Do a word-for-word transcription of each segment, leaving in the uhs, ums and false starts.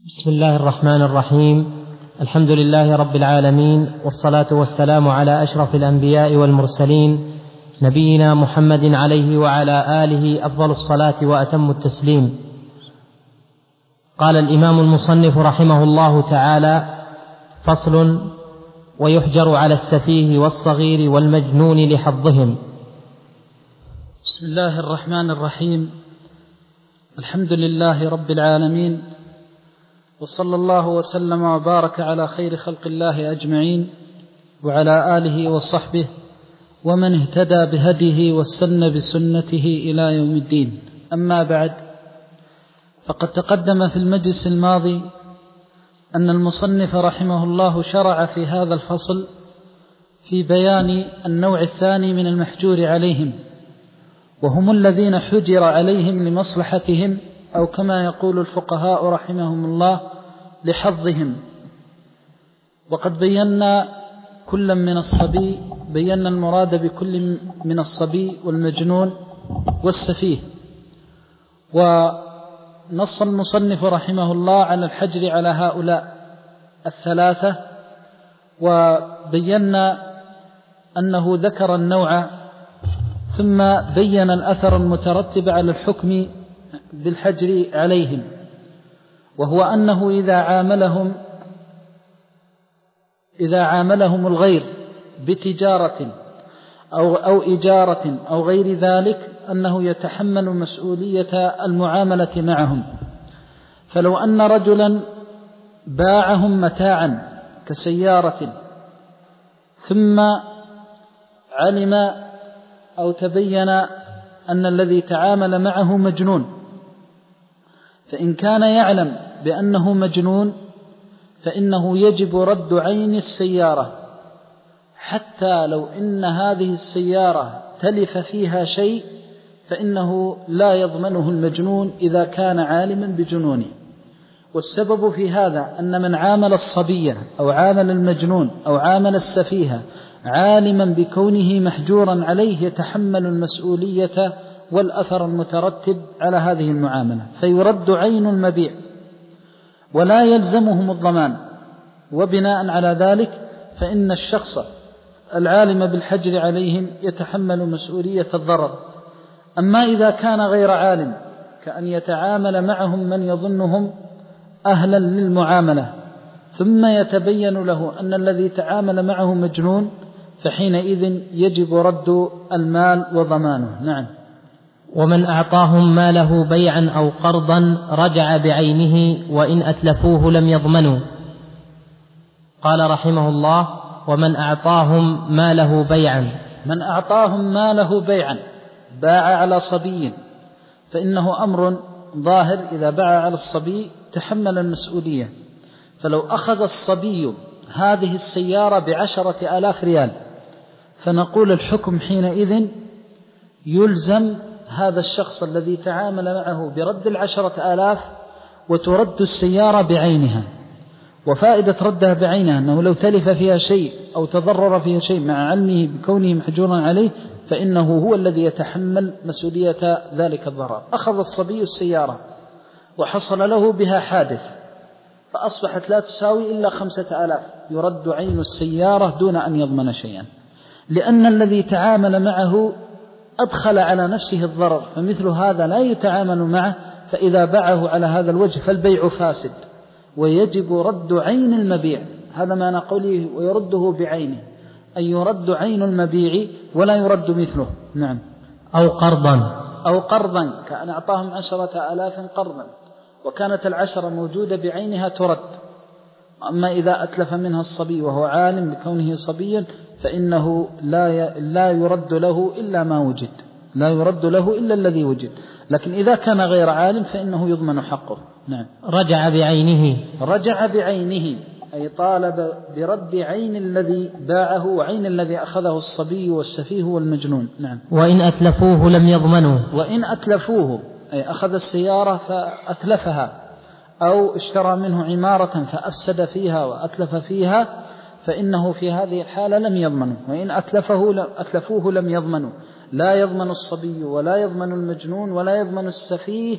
بسم الله الرحمن الرحيم. الحمد لله رب العالمين، والصلاة والسلام على أشرف الأنبياء والمرسلين، نبينا محمد عليه وعلى آله أفضل الصلاة وأتم التسليم. قال الإمام المصنف رحمه الله تعالى: فصل: ويحجر على السفيه والصغير والمجنون لحظهم. بسم الله الرحمن الرحيم. الحمد لله رب العالمين، وصلى الله وسلم وبارك على خير خلق الله أجمعين، وعلى آله وصحبه ومن اهتدى بهديه واستنى بسنته إلى يوم الدين. أما بعد، فقد تقدم في المجلس الماضي أن المصنف رحمه الله شرع في هذا الفصل في بيان النوع الثاني من المحجور عليهم، وهم الذين حجر عليهم لمصلحتهم، أو كما يقول الفقهاء رحمهم الله لحظهم. وقد بينا كل من الصبي، بينا المراد بكل من الصبي والمجنون والسفيه. ونص المصنف رحمه الله على الحجر على هؤلاء الثلاثة، وبينا أنه ذكر النوع ثم بين الأثر المترتب على الحكم بالحجر عليهم، وهو أنه إذا عاملهم إذا عاملهم الغير بتجارة أو أو إجارة أو غير ذلك أنه يتحمل مسؤولية المعاملة معهم. فلو أن رجلا باعهم متاعا كسيارة ثم علم أو تبين أن الذي تعامل معه مجنون، فإن كان يعلم بأنه مجنون فإنه يجب رد عين السيارة، حتى لو إن هذه السيارة تلف فيها شيء فإنه لا يضمنه المجنون إذا كان عالما بجنونه. والسبب في هذا أن من عامل الصبية أو عامل المجنون أو عامل السفيه عالما بكونه محجورا عليه يتحمل المسؤولية والأثر المترتب على هذه المعاملة، فيرد عين المبيع ولا يلزمهم الضمان. وبناء على ذلك فإن الشخص العالم بالحجر عليهم يتحمل مسؤولية الضرر. أما إذا كان غير عالم، كأن يتعامل معهم من يظنهم أهلا للمعاملة ثم يتبين له أن الذي تعامل معه مجنون، فحينئذ يجب رد المال وضمانه. نعم. ومن أعطاهم ماله بيعا أو قرضا رجع بعينه، وإن أتلفوه لم يضمنوا. قال رحمه الله: ومن أعطاهم ماله بيعا. من أعطاهم ماله بيعا، باع على صبي، فإنه أمر ظاهر إذا باع على الصبي تحمل المسؤولية. فلو أخذ الصبي هذه السيارة بعشرة آلاف ريال، فنقول الحكم حينئذ يلزم هذا الشخص الذي تعامل معه برد العشرة آلاف، وترد السيارة بعينها. وفائدة ردها بعينها أنه لو تلف فيها شيء أو تضرر فيها شيء مع علمه بكونه محجورا عليه، فإنه هو الذي يتحمل مسؤولية ذلك الضرر. أخذ الصبي السيارة وحصل له بها حادث فأصبحت لا تساوي إلا خمسة آلاف، يرد عين السيارة دون أن يضمن شيئا، لأن الذي تعامل معه أدخل على نفسه الضرر، فمثل هذا لا يتعامل معه. فإذا باعه على هذا الوجه فالبيع فاسد، ويجب رد عين المبيع. هذا معنى قوله ويرده بعينه، أي يرد عين المبيع ولا يرد مثله. نعم. أو قرضا أو قرضا، كأن أعطاهم عشرة آلاف قرضا وكانت العشرة موجودة بعينها ترد. أما إذا أتلف منها الصبي وهو عالم بكونه صبيا فإنه لا لا يرد له إلا ما وجد، لا يرد له إلا الذي وجد. لكن إذا كان غير عالم فإنه يضمن حقه. نعم. رجع بعينه. رجع بعينه أي طالب برد عين الذي باعه وعين الذي أخذه الصبي والسفيه والمجنون. نعم. وإن أتلفوه لم يضمنوا. وإن أتلفوه أي أخذ السيارة فأتلفها، أو اشترى منه عمارة فأفسد فيها وأتلف فيها، فإنه في هذه الحالة لم يضمنوا. وإن أتلفه أتلفوه لم يضمنوا. لا يضمن الصبي ولا يضمن المجنون ولا يضمن السفيه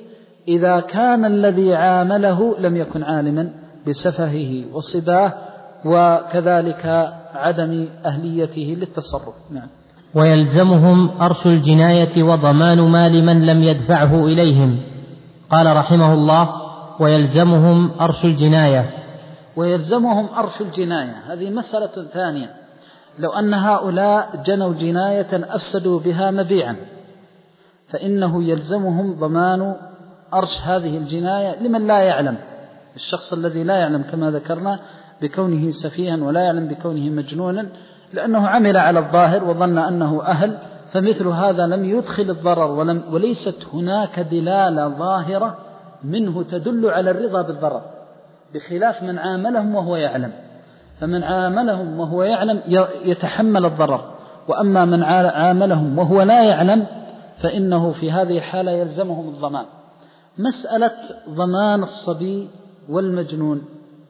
إذا كان الذي عامله لم يكن عالما بسفهه وصباه وكذلك عدم أهليته للتصرف. نعم. ويلزمهم أرش الجناية وضمان مال من لم يدفعه إليهم. قال رحمه الله: ويلزمهم أرش الجناية. ويلزمهم أرش الجناية هذه مسألة ثانية. لو أن هؤلاء جنوا جناية أفسدوا بها مبيعا فإنه يلزمهم ضمان أرش هذه الجناية لمن لا يعلم، الشخص الذي لا يعلم كما ذكرنا بكونه سفيها ولا يعلم بكونه مجنونا، لأنه عمل على الظاهر وظن أنه أهل، فمثل هذا لم يدخل الضرر ولم وليست هناك دلالة ظاهرة منه تدل على الرضا بالضرر، بخلاف من عاملهم وهو يعلم. فمن عاملهم وهو يعلم يتحمل الضرر، وأما من عاملهم وهو لا يعلم فإنه في هذه الحالة يلزمهم الضمان. مسألة ضمان الصبي والمجنون،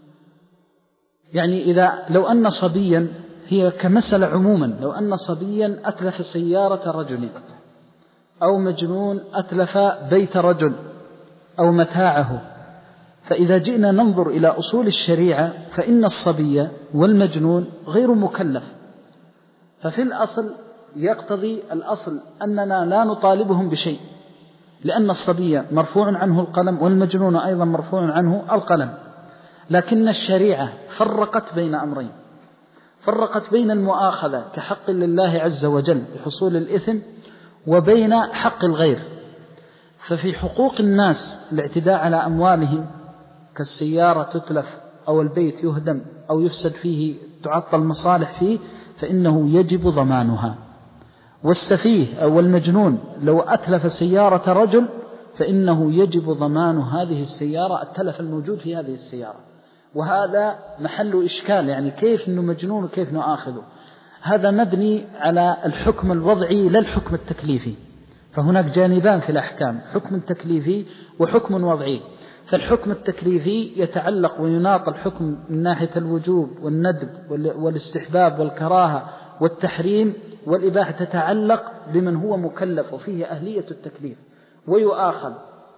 يعني إذا لو أن صبيا، هي كمسألة عموما، لو أن صبيا أتلف سيارة رجل أو مجنون أتلف بيت رجل أو متاعه، فإذا جئنا ننظر إلى أصول الشريعة فإن الصبي والمجنون غير مكلف، ففي الأصل يقتضي الأصل أننا لا نطالبهم بشيء، لأن الصبي مرفوع عنه القلم والمجنون أيضا مرفوع عنه القلم. لكن الشريعة فرقت بين أمرين، فرقت بين المؤاخذة كحق لله عز وجل بحصول الإثم وبين حق الغير. ففي حقوق الناس الاعتداء على أموالهم كالسيارة تتلف أو البيت يهدم أو يفسد فيه تعطل مصالح فيه فإنه يجب ضمانها. والسفيه أو المجنون لو أتلف سيارة رجل فإنه يجب ضمان هذه السيارة، التلف الموجود في هذه السيارة. وهذا محل إشكال، يعني كيف أنه مجنون وكيف نؤاخذه؟ هذا مبني على الحكم الوضعي لا الحكم التكليفي، فهناك جانبان في الأحكام، حكم تكليفي وحكم وضعي. فالحكم التكليفي يتعلق ويناط الحكم من ناحية الوجوب والندب والاستحباب والكراهة والتحريم والإباحة، تتعلق بمن هو مكلف وفيه أهلية التكليف ويؤاخذ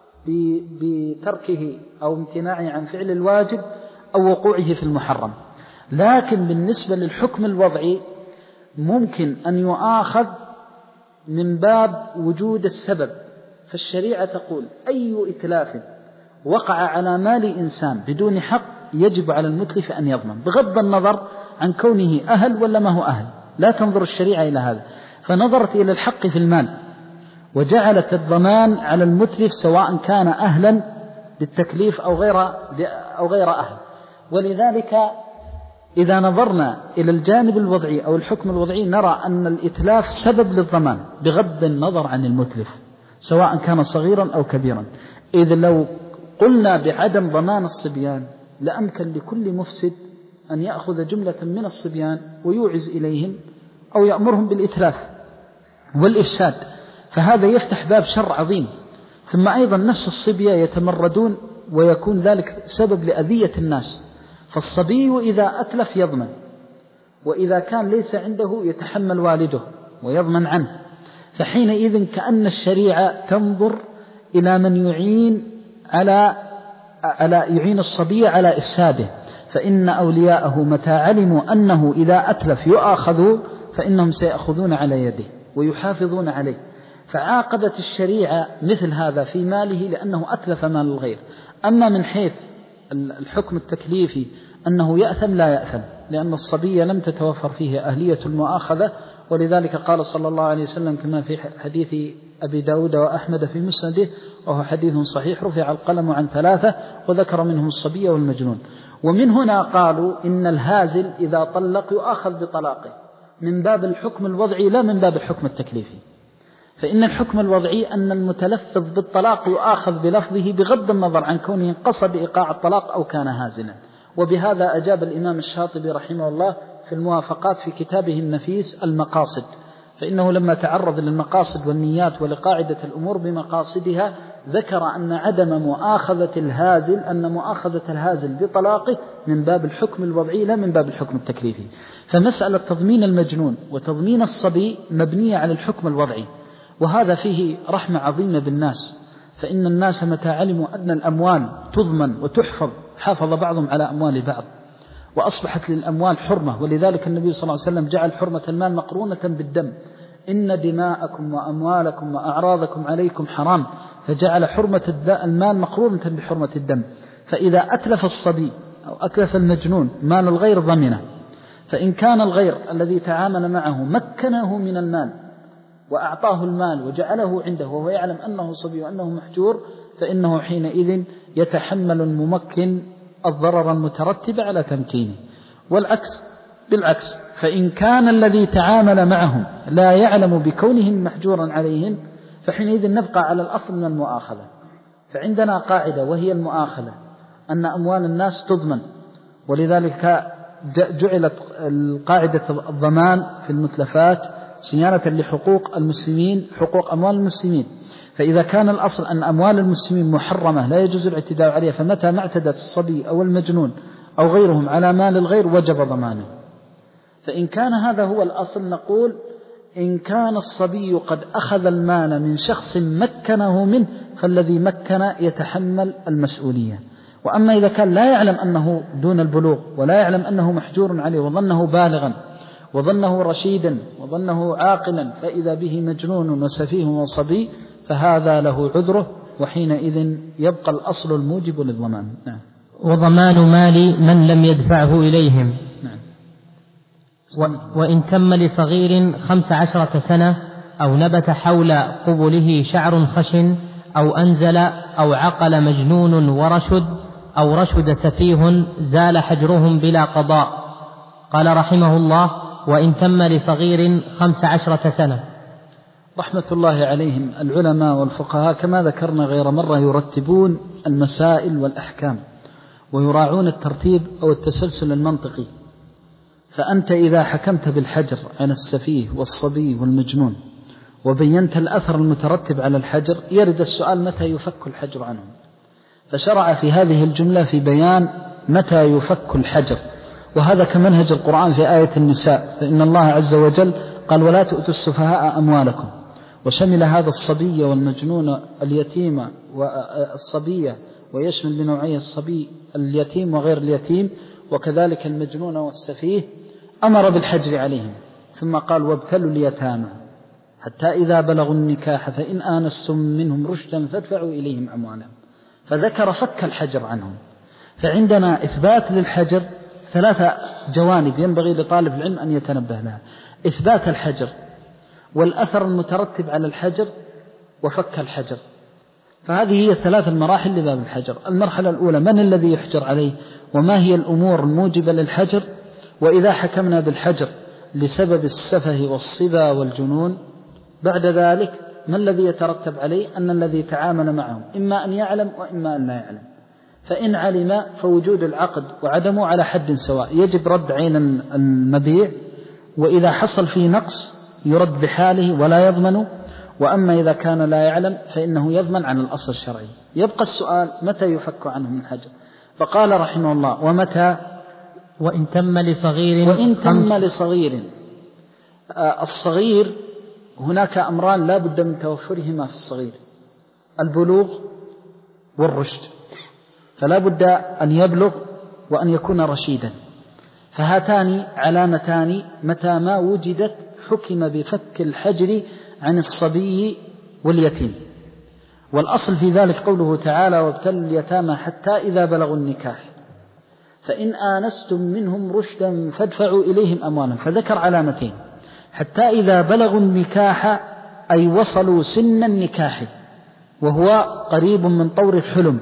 بتركه أو امتناعه عن فعل الواجب أو وقوعه في المحرم. لكن بالنسبة للحكم الوضعي ممكن أن يؤاخذ من باب وجود السبب، فالشريعة تقول أي إتلاف وقع على مال إنسان بدون حق يجب على المتلف أن يضمن، بغض النظر عن كونه أهل ولا ما هو أهل. لا تنظر الشريعة إلى هذا، فنظرت إلى الحق في المال وجعلت الضمان على المتلف سواء كان أهلا للتكليف أو غير أو غير أهل. ولذلك إذا نظرنا إلى الجانب الوضعي أو الحكم الوضعي نرى أن الإتلاف سبب للضمان بغض النظر عن المتلف سواء كان صغيرا أو كبيرا. إذ لو قلنا بعدم ضمان الصبيان لأمكن لكل مفسد أن يأخذ جملة من الصبيان ويوعز إليهم أو يأمرهم بالإتلاف والإفساد، فهذا يفتح باب شر عظيم. ثم أيضا نفس الصبية يتمردون ويكون ذلك سبب لأذية الناس. فالصبي إذا أتلف يضمن، وإذا كان ليس عنده يتحمل والده ويضمن عنه. فحينئذ كأن الشريعة تنظر إلى من يعين على على يعين الصبي على إفساده، فإن أولياءه متى علموا أنه إذا أتلف يؤاخذوا فإنهم سيأخذون على يده ويحافظون عليه. فعاقبت الشريعة مثل هذا في ماله لأنه أتلف مال الغير. أما من حيث الحكم التكليفي أنه يأثم لا يأثم، لأن الصبي لم تتوفر فيه أهلية المؤاخذة. ولذلك قال صلى الله عليه وسلم كما في حديث أبي داود وأحمد في مسنده وهو حديث صحيح: رفع القلم عن ثلاثة وذكر منهم الصبي والمجنون. ومن هنا قالوا إن الهازل إذا طلق يؤاخذ بطلاقه من باب الحكم الوضعي لا من باب الحكم التكليفي. فإن الحكم الوضعي أن المتلفظ بالطلاق يؤاخذ بلفظه بغض النظر عن كونه قصد إيقاع الطلاق أو كان هازلا. وبهذا أجاب الإمام الشاطبي رحمه الله في الموافقات في كتابه النفيس المقاصد، فإنه لما تعرض للمقاصد والنيات ولقاعدة الأمور بمقاصدها ذكر أن عدم مؤاخذة الهازل أن مؤاخذة الهازل بطلاقه من باب الحكم الوضعي لا من باب الحكم التكليفي. فمسألة تضمين المجنون وتضمين الصبي مبنية على الحكم الوضعي، وهذا فيه رحمة عظيمة بالناس. فإن الناس متى علموا أن الأموال تضمن وتحفظ حافظ بعضهم على أموال بعض، وأصبحت للأموال حرمة. ولذلك النبي صلى الله عليه وسلم جعل حرمة المال مقرونة بالدم، إن دماءكم وأموالكم وأعراضكم عليكم حرام، فجعل حرمة المال مقرونة بحرمة الدم. فإذا أتلف الصبي أو أتلف المجنون مال الغير ضمنه، فإن كان الغير الذي تعامل معه مكنه من المال وأعطاه المال وجعله عنده وهو يعلم أنه صبي وأنه محجور، فإنه حينئذ يتحمل الممكن الضرر المترتب على تمكينه. والعكس بالعكس، فإن كان الذي تعامل معهم لا يعلم بكونهم محجورا عليهم، فحينئذ نبقى على الأصل من المؤاخذة. فعندنا قاعدة وهي المؤاخذة، أن أموال الناس تضمن، ولذلك جعلت القاعدة الضمان في المتلفات صيانة لحقوق المسلمين، حقوق أموال المسلمين. فإذا كان الأصل أن أموال المسلمين محرمة لا يجوز الاعتداء عليها، فمتى ما اعتدت الصبي أو المجنون أو غيرهم على مال الغير وجب ضمانه. فإن كان هذا هو الأصل نقول إن كان الصبي قد أخذ المال من شخص مكنه منه، فالذي مكن يتحمل المسؤولية. وأما إذا كان لا يعلم أنه دون البلوغ ولا يعلم أنه محجور عليه وظنه بالغا وظنه رشيدا وظنه عاقلا، فإذا به مجنون وسفيه وصبي، فهذا له عذره، وحينئذ يبقى الأصل الموجب للضمان. نعم. وضمان مال من لم يدفعه إليهم. نعم. وإن تم لصغير خمس عشرة سنة أو نبت حول قبله شعر خشن أو أنزل أو عقل مجنون ورشد أو رشد سفيه زال حجرهم بلا قضاء. قال رحمه الله: وإن تم لصغير خمس عشرة سنة. رحمة الله عليهم العلماء والفقهاء كما ذكرنا غير مرة يرتبون المسائل والأحكام ويراعون الترتيب أو التسلسل المنطقي. فأنت إذا حكمت بالحجر عن السفيه والصبي والمجنون وبينت الأثر المترتب على الحجر، يرد السؤال متى يفك الحجر عنهم، فشرع في هذه الجملة في بيان متى يفك الحجر. وهذا كمنهج القرآن في آية النساء، فإن الله عز وجل قال: ولا تؤتوا السفهاء أموالكم، وشمل هذا الصبي والمجنون اليتيم والصبية، ويشمل بنوعي الصبي اليتيم وغير اليتيم، وكذلك المجنون والسفيه. أمر بالحجر عليهم، ثم قال: وابتلوا اليتامى حتى إذا بلغوا النكاح فإن آنستم منهم رشدا فادفعوا إليهم أموالهم، فذكر فك الحجر عنهم. فعندنا إثبات للحجر ثلاثة جوانب ينبغي لطالب العلم أن يتنبه لها: إثبات الحجر، والأثر المترتب على الحجر، وفك الحجر. فهذه هي الثلاث المراحل لباب الحجر. المرحلة الأولى: من الذي يحجر عليه، وما هي الأمور الموجبة للحجر، وإذا حكمنا بالحجر لسبب السفه والصبا والجنون، بعد ذلك ما الذي يترتب عليه؟ أن الذي تعامل معهم إما أن يعلم وإما أن لا يعلم. فإن علم فوجود العقد وعدمه على حد سواء، يجب رد عين المبيع، وإذا حصل فيه نقص يرد بحاله ولا يضمن. وأما إذا كان لا يعلم فإنه يضمن عن الأصل الشرعي. يبقى السؤال متى يفك عنه من الحجر؟ فقال رحمه الله: ومتى وإن تم لصغير وإن تم لصغير. آه الصغير هناك أمران لا بد من توفرهما في الصغير: البلوغ والرشد. فلا بد أن يبلغ وأن يكون رشيدا، فهاتان علامتان متى ما وجدت حكم بفك الحجر عن الصبي واليتيم. والأصل في ذلك قوله تعالى: وابتلوا اليتامى حتى إذا بلغوا النكاح فإن آنستم منهم رشدا فادفعوا إليهم أموالهم. فذكر علامتين: حتى إذا بلغوا النكاح أي وصلوا سن النكاح وهو قريب من طور الحلم.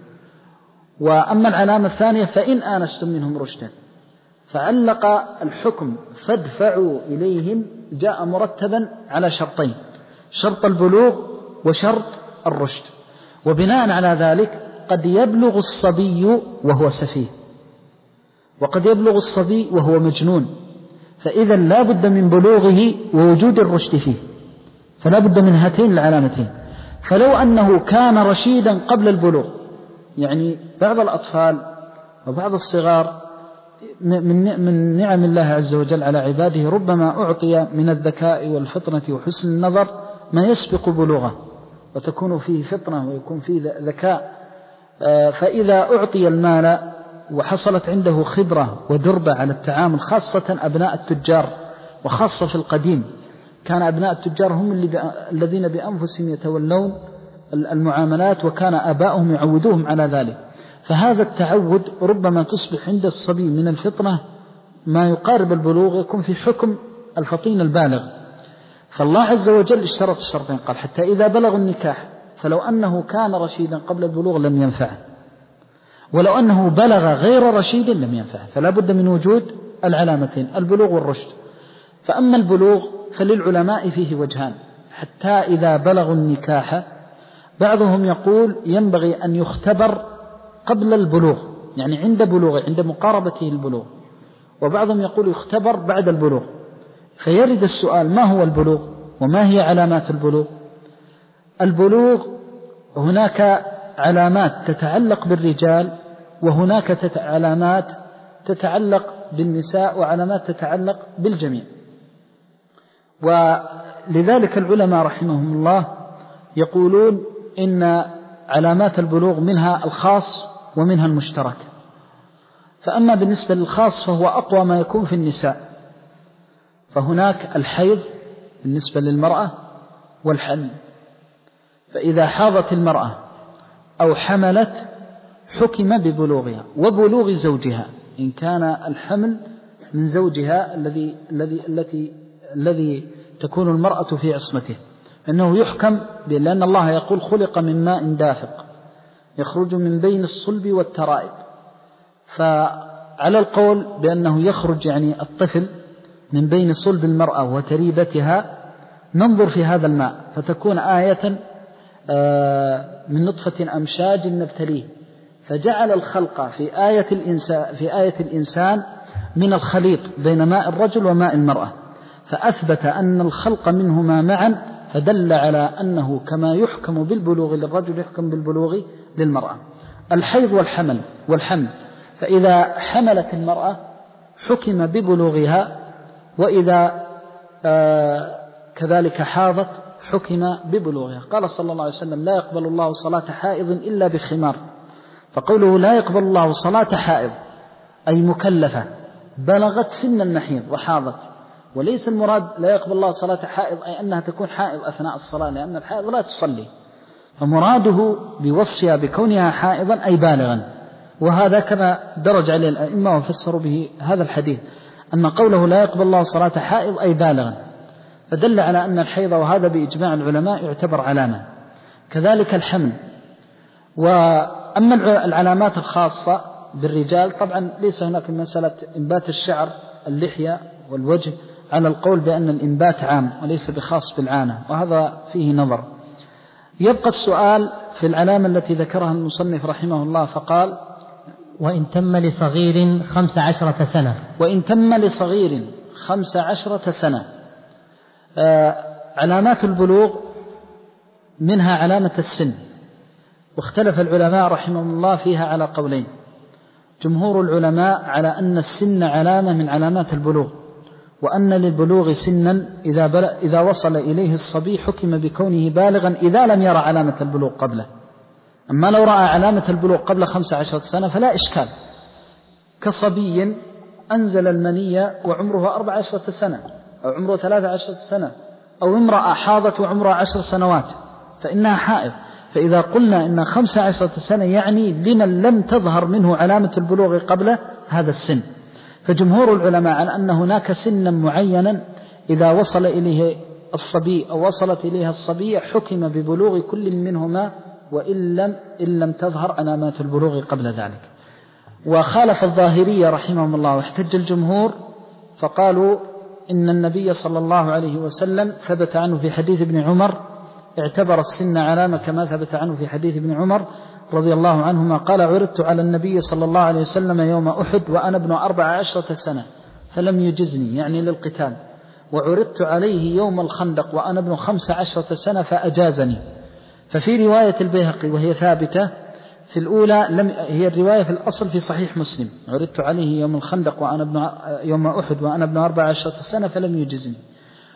وأما العلامة الثانية فإن آنستم منهم رشدا، فعلق الحكم فادفعوا إليهم جاء مرتبا على شرطين: شرط البلوغ وشرط الرشد. وبناء على ذلك قد يبلغ الصبي وهو سفيه، وقد يبلغ الصبي وهو مجنون، فإذا لا بد من بلوغه ووجود الرشد فيه، فلا بد من هاتين العلامتين. فلو أنه كان رشيدا قبل البلوغ، يعني بعض الأطفال وبعض الصغار من نعم الله عز وجل على عباده ربما أعطي من الذكاء والفطنة وحسن النظر ما يسبق بلوغه، وتكون فيه فطنة ويكون فيه ذكاء. فإذا أعطي المال وحصلت عنده خبرة ودربة على التعامل، خاصة أبناء التجار، وخاصة في القديم كان أبناء التجار هم الذين بأنفسهم يتولون المعاملات، وكان آباؤهم يعودوهم على ذلك. فهذا التعود ربما تصبح عند الصبي من الفطنة ما يقارب البلوغ، يكون في حكم الفطين البالغ. فالله عز وجل اشترط الشرطين، قال حتى إذا بلغ النكاح، فلو أنه كان رشيدا قبل البلوغ لم ينفعه، ولو أنه بلغ غير رشيد لم ينفعه. فلا بد من وجود العلامتين، البلوغ والرشد. فأما البلوغ فللعلماء فيه وجهان، حتى إذا بلغوا النكاح بعضهم يقول ينبغي أن يختبر قبل البلوغ، يعني عند بلوغه، عند مقاربته البلوغ، وبعضهم يقول يختبر بعد البلوغ. فيرد السؤال: ما هو البلوغ وما هي علامات البلوغ؟ البلوغ هناك علامات تتعلق بالرجال، وهناك علامات تتعلق بالنساء، وعلامات تتعلق بالجميع. ولذلك العلماء رحمهم الله يقولون إن علامات البلوغ منها الخاص ومنها المشترك. فأما بالنسبة للخاص فهو أقوى ما يكون في النساء، فهناك الحيض بالنسبة للمرأة والحمل. فإذا حاضت المرأة أو حملت حكم ببلوغها وبلوغ زوجها، إن كان الحمل من زوجها الذي الذي التي الذي تكون المرأة في عصمته، أنه يحكم، لأن الله يقول: خلق من ماء دافق يخرج من بين الصلب والترائب. فعلى القول بأنه يخرج يعني الطفل من بين صلب المرأة وتريبتها، ننظر في هذا الماء فتكون آية من نطفة أمشاج نبتليه، فجعل الخلق في آية الإنسان في آية الإنسان من الخليط بين ماء الرجل وماء المرأة، فأثبت أن الخلق منهما معا، فدل على أنه كما يحكم بالبلوغ للرجل يحكم بالبلوغ للمرأة. الحيض والحمل والحمل فإذا حملت المرأة حكم ببلوغها، وإذا آه كذلك حاضت حكم ببلوغها. قال صلى الله عليه وسلم: لا يقبل الله صلاة حائض إلا بخمار. فقوله لا يقبل الله صلاة حائض أي مكلفة بلغت سن المحيض وحاضت، وليس المراد لا يقبل الله صلاة حائض أي أنها تكون حائض أثناء الصلاة، لأن الحائض لا تصلي، فمراده بوصفها بكونها حائضا أي بالغا. وهذا كما درج عليه الأئمة وفسروا به هذا الحديث، أن قوله لا يقبل الله صلاة حائض أي بالغا، فدل على أن الحيض، وهذا بإجماع العلماء يعتبر علامة. كذلك الحمل. وأما العلامات الخاصة بالرجال، طبعا ليس هناك مسألة إنبات الشعر، اللحية والوجه، على القول بأن الإنبات عام وليس بخاص بالعانة، وهذا فيه نظر. يبقى السؤال في العلامة التي ذكرها المصنف رحمه الله، فقال: وإن تم لصغير خمس عشرة سنة. وإن تم لصغير خمس عشرة سنة. آه علامات البلوغ منها علامة السن، واختلف العلماء رحمهم الله فيها على قولين. جمهور العلماء على أن السن علامة من علامات البلوغ، وأن للبلوغ سنا إذا, إذا وصل إليه الصبي حكم بكونه بالغا إذا لم يرى علامة البلوغ قبله. أما لو رأى علامة البلوغ قبل خمس عشرة سنة فلا إشكال، كصبي أنزل المنية وعمره أربع عشرة سنة أو عمره ثلاث عشرة سنة، أو امرأة حاضت وعمرها عشر سنوات فإنها حائض. فإذا قلنا إن خمس عشرة سنة يعني لمن لم تظهر منه علامة البلوغ قبل هذا السن. فجمهور العلماء على أن هناك سنا معينا إذا وصل إليه الصبي أو وصلت إليها الصبية حكم ببلوغ كل منهما، وإن لم, إن لم تظهر علامات البلوغ قبل ذلك. وخالف الظاهرية رحمهم الله، واحتج الجمهور فقالوا إن النبي صلى الله عليه وسلم ثبت عنه في حديث ابن عمر، اعتبر السن علامة كما ثبت عنه في حديث ابن عمر رضي الله عنهما قال: عرضت على النبي صلى الله عليه وسلم يوم أحد وأنا ابن أربع عشرة سنة فلم يجزني، يعني للقتال، وعرضت عليه يوم الخندق وأنا ابن خمس عشرة سنة فأجازني. ففي رواية البيهقي وهي ثابتة في الأولى، لم هي الرواية في الأصل في صحيح مسلم: عرضت عليه يوم الخندق وأنا ابن يوم أحد وأنا ابن أربع عشرة سنة فلم يجزني.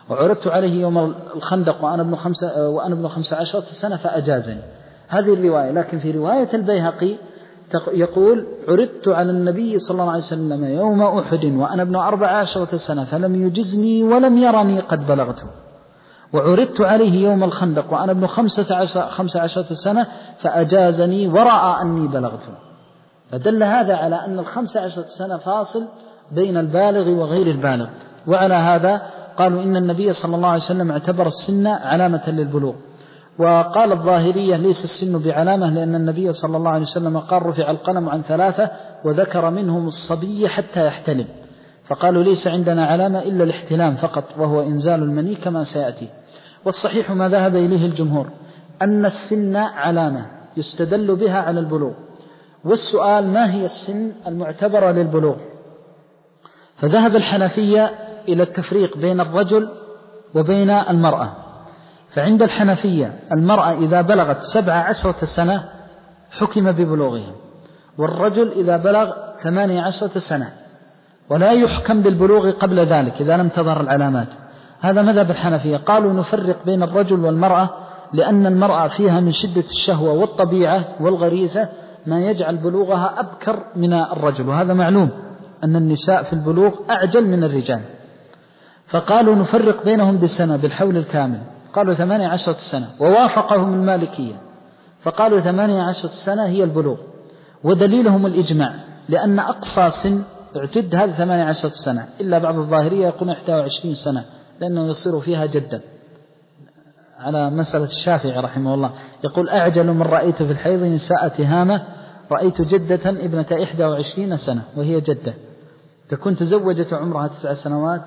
وعرضت عليه يوم الخندق وأنا ابن خمسة, وأنا ابن خمسة عشرة سنة فأجازني. هذه الرواية. لكن في رواية البيهقي يقول عرضت على النبي صلى الله عليه وسلم يوم أحد وأنا ابن أربع عشرة سنة فلم يجزني ولم يرني قد بلغته، وعرضت عليه يوم الخندق وأنا ابن خمسة عشر خمسة عشرة سنة فأجازني ورأى أني بلغته. فدل هذا على أن الخمسة عشرة سنة فاصل بين البالغ وغير البالغ. وعلى هذا قالوا إن النبي صلى الله عليه وسلم اعتبر السن علامة للبلوغ. وقال الظاهرية ليس السن بعلامة، لأن النبي صلى الله عليه وسلم قال رفع القلم عن ثلاثة وذكر منهم الصبي حتى يحتلم، فقالوا ليس عندنا علامة إلا الاحتلام فقط، وهو إنزال المني كما سيأتي. والصحيح ما ذهب إليه الجمهور أن السن علامة يستدل بها على البلوغ. والسؤال ما هي السن المعتبرة للبلوغ؟ فذهب الحنفية إلى التفريق بين الرجل وبين المرأة. فعند الحنفية المرأة إذا بلغت سبع عشرة سنة حكم ببلوغها، والرجل إذا بلغ ثمانية عشرة سنة، ولا يحكم بالبلوغ قبل ذلك إذا لم تظهر العلامات. هذا مذهب الحنفية. قالوا نفرق بين الرجل والمرأة لأن المرأة فيها من شدة الشهوة والطبيعة والغريزة ما يجعل بلوغها أبكر من الرجل، وهذا معلوم أن النساء في البلوغ أعجل من الرجال. فقالوا نفرق بينهم بسنة بالحول الكامل، قالوا ثمانية عشرة سنة. ووافقهم المالكية فقالوا ثمانية عشرة سنة هي البلوغ، ودليلهم الإجماع، لأن أقصى سن اعتد هذه ثمانية عشرة سنة، إلا بعض الظاهرية يقول إحدى وعشرين سنة لأنه يصير فيها جدا، على مسألة الشافعي رحمه الله يقول أعجل من رأيت في الحيض نساء تهامة رأيت جدة ابنة إحدى وعشرين سنة وهي جدة تكون تزوجت عمرها تسع سنوات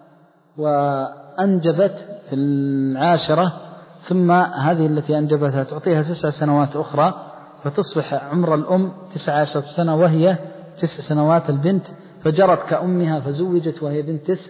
وأنجبت في العاشرة، ثم هذه التي أنجبتها تعطيها تسع سنوات أخرى فتصبح عمر الأم تسع عشرة سنة وهي تسع سنوات البنت، فجرت كأمها فزوجت وهي بنت تسع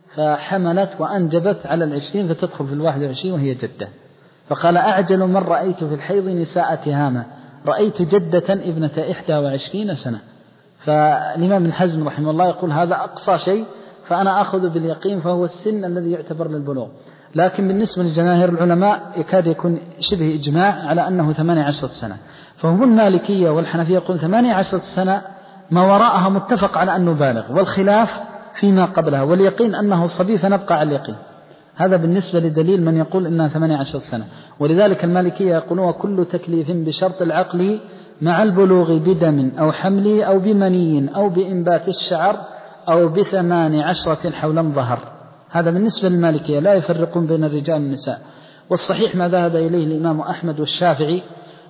فحملت وأنجبت على العشرين فتدخل في الواحد وعشرين وهي جدة. فقال أعجل من رأيت في الحيض نساء تهامة رأيت جدة ابنة إحدى وعشرين سنة. فالإمام ابن حزم رحمه الله يقول هذا أقصى شيء، فأنا أخذ باليقين فهو السن الذي يعتبر للبلوغ. لكن بالنسبة لجماهير العلماء يكاد يكون شبه إجماع على أنه ثمانية عشرة سنة. فهم المالكية والحنفية يقول ثمانية عشرة سنة ما وراءها متفق على أنه بالغ، والخلاف فيما قبلها، واليقين أنه صبي فنبقى على اليقين. هذا بالنسبة لدليل من يقول إنها ثمانية عشرة سنة. ولذلك المالكية يقولون كل تكليف بشرط العقل مع البلوغ بدم أو حمل أو بمني أو بإنبات الشعر أو بثمان عشرة حولا ظهر. هذا بالنسبة للمالكية، لا يفرقون بين الرجال والنساء. والصحيح ما ذهب إليه الإمام أحمد والشافعي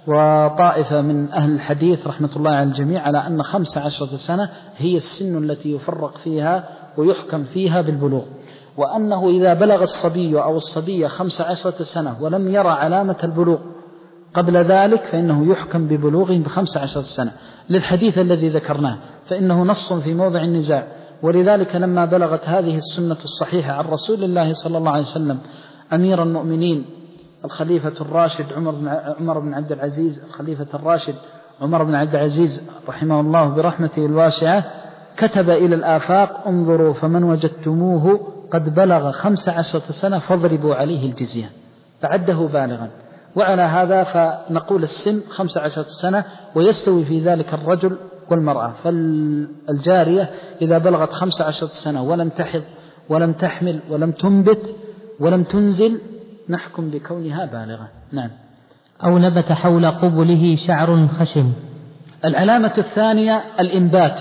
وطائفة من أهل الحديث رحمة الله على الجميع على أن خمس عشرة سنة هي السن التي يفرق فيها ويحكم فيها بالبلوغ، وأنه إذا بلغ الصبي أو الصبية خمس عشرة سنة ولم يرى علامة البلوغ قبل ذلك فإنه يحكم ببلوغه بخمس عشرة سنة، للحديث الذي ذكرناه فإنه نص في موضع النزاع. ولذلك لما بلغت هذه السنة الصحيحة عن رسول الله صلى الله عليه وسلم أمير المؤمنين الخليفة الراشد عمر بن عمر بن عبد العزيز الخليفة الراشد عمر بن عبد العزيز رحمه الله برحمته الواسعة كتب إلى الآفاق انظروا فمن وجدتموه قد بلغ خمس عشرة سنة فاضربوا عليه الجزية، فعده بالغا. وعلى هذا فنقول السن خمس عشرة سنة، ويستوي في ذلك الرجل والمرأة. فالجارية إذا بلغت خمس عشرة سنة ولم تحض ولم تحمل ولم تنبت ولم تنزل نحكم بكونها بالغة. نعم. أو نبت حول قبله شعر خشن. العلامة الثانية الإنبات،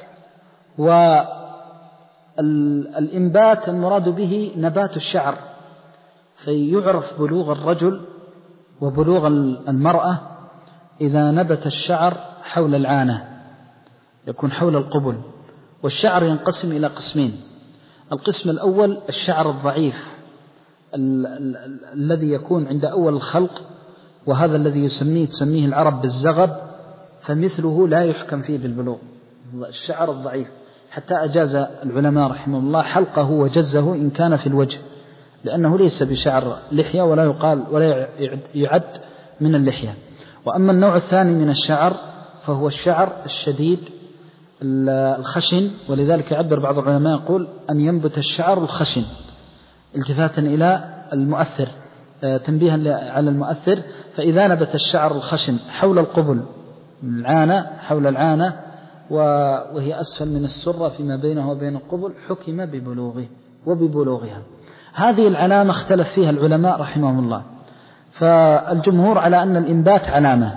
والإنبات المراد به نبات الشعر، فيعرف بلوغ الرجل وبلوغ المرأة إذا نبت الشعر حول العانة يكون حول القبل. والشعر ينقسم إلى قسمين: القسم الأول الشعر الضعيف ال- ال- ال- الذي يكون عند أول الخلق، وهذا الذي يسميه تسميه العرب بالزغب، فمثله لا يحكم فيه بالبلوغ، الشعر الضعيف. حتى أجاز العلماء رحمه الله حلقه وجزه إن كان في الوجه، لأنه ليس بشعر لحية ولا يقال ولا يعد من اللحية. وأما النوع الثاني من الشعر فهو الشعر الشديد الخشن، ولذلك يعبر بعض العلماء يقول أن ينبت الشعر الخشن، التفاتا إلى المؤثر، تنبيها على المؤثر. فإذا نبت الشعر الخشن حول القبل العانة، حول العانة وهي أسفل من السرة فيما بينه وبين القبل، حكم ببلوغه وببلوغها. هذه العلامة اختلف فيها العلماء رحمهم الله، فالجمهور على أن الإنبات علامة،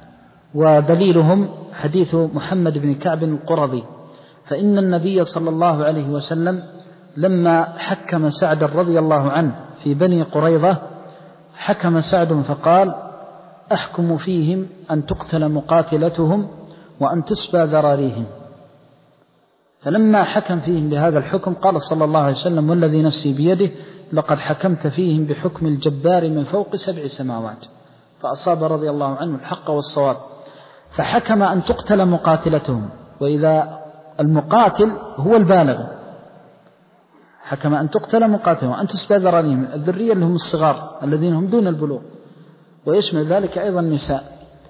ودليلهم حديث محمد بن كعب القرظي، فإن النبي صلى الله عليه وسلم لما حكم سعد رضي الله عنه في بني قريظة حكم سعد فقال: أحكم فيهم أن تقتل مقاتلتهم وأن تسبى ذراريهم. فلما حكم فيهم بهذا الحكم قال صلى الله عليه وسلم: والذي نفسي بيده لقد حكمت فيهم بحكم الجبار من فوق سبع سماوات. فأصاب رضي الله عنه الحق والصواب، فحكم أن تقتل مقاتلتهم، وإذا المقاتل هو البالغ حكم أن تقتل مقاتلهم وأن تسبى ذراريهم، الذرية اللي هم الصغار الذين هم دون البلوغ، ويشمل ذلك أيضا النساء.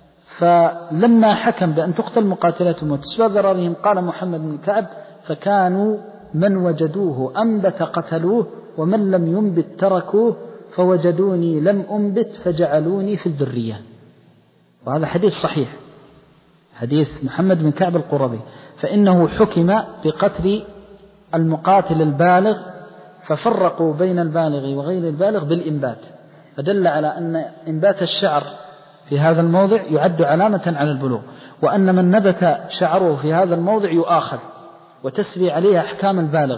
فلما حكم بأن تقتل مقاتلتهم وتسبى ذراريهم قال محمد بن كعب: فكانوا من وجدوه أنبت قتلوه ومن لم ينبت تركوه فوجدوني لم أنبت فجعلوني في الذرية. وهذا حديث صحيح، حديث محمد بن كعب القرظي، فإنه حكم بقتل المقاتل البالغ، ففرقوا بين البالغ وغير البالغ بالإنبات، فدل على أن إنبات الشعر في هذا الموضع يعد علامة على البلوغ، وأن من نبت شعره في هذا الموضع يؤاخذ وتسري عليه أحكام البالغ.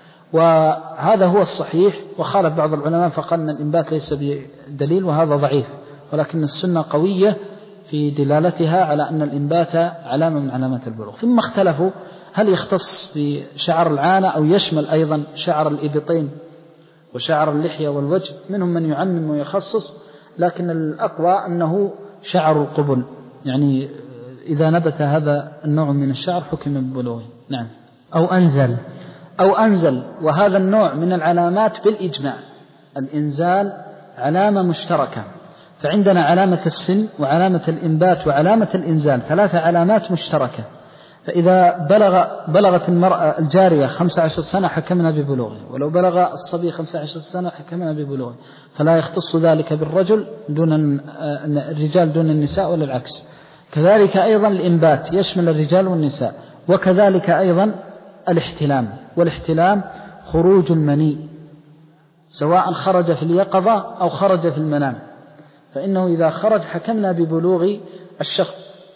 وهذا هو الصحيح، وخالف بعض العلماء فقال أن الإنبات ليس بدليل، وهذا ضعيف، ولكن السنة قوية في دلالتها على أن الإنبات علامة من علامات البلوغ. ثم اختلفوا هل يختص بشعر العانة أو يشمل أيضا شعر الإبطين وشعر اللحية والوجه، منهم من يعمم ويخصص، لكن الأقوى أنه شعر القبل، يعني إذا نبت هذا النوع من الشعر حكم ببلوغه. نعم. أو أنزل أو أنزل وهذا النوع من العلامات بالإجماع. الإنزال علامة مشتركة، فعندنا علامة السن وعلامة الإنبات وعلامة الإنزال، ثلاثة علامات مشتركة. فإذا بلغ بلغت المرأة الجارية خمسة عشر سنة حكمنا ببلوغه، ولو بلغ الصبي خمسة عشر سنة حكمنا ببلوغه، فلا يختص ذلك بالرجل دون الرجال دون النساء ولا العكس. كذلك أيضا الإنبات يشمل الرجال والنساء، وكذلك أيضا الاحتلام، والاحتلام خروج المني سواء خرج في اليقظة أو خرج في المنام، فإنه إذا خرج حكمنا ببلوغ الشخص،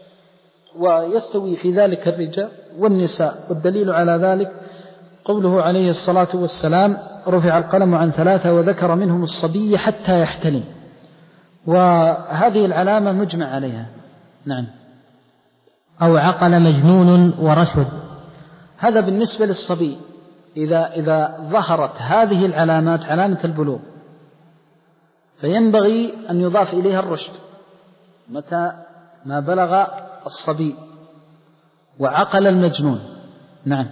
ويستوي في ذلك الرجال والنساء. والدليل على ذلك قوله عليه الصلاة والسلام: رفع القلم عن ثلاثة وذكر منهم الصبي حتى يحتلم، وهذه العلامة مجمع عليها. نعم. أو عقل مجنون ورشد، هذا بالنسبة للصبي، إذا, إذا ظهرت هذه العلامات علامة البلوغ فينبغي أن يضاف إليها الرشد متى ما بلغ الصبي، وعقل المجنون. نعم.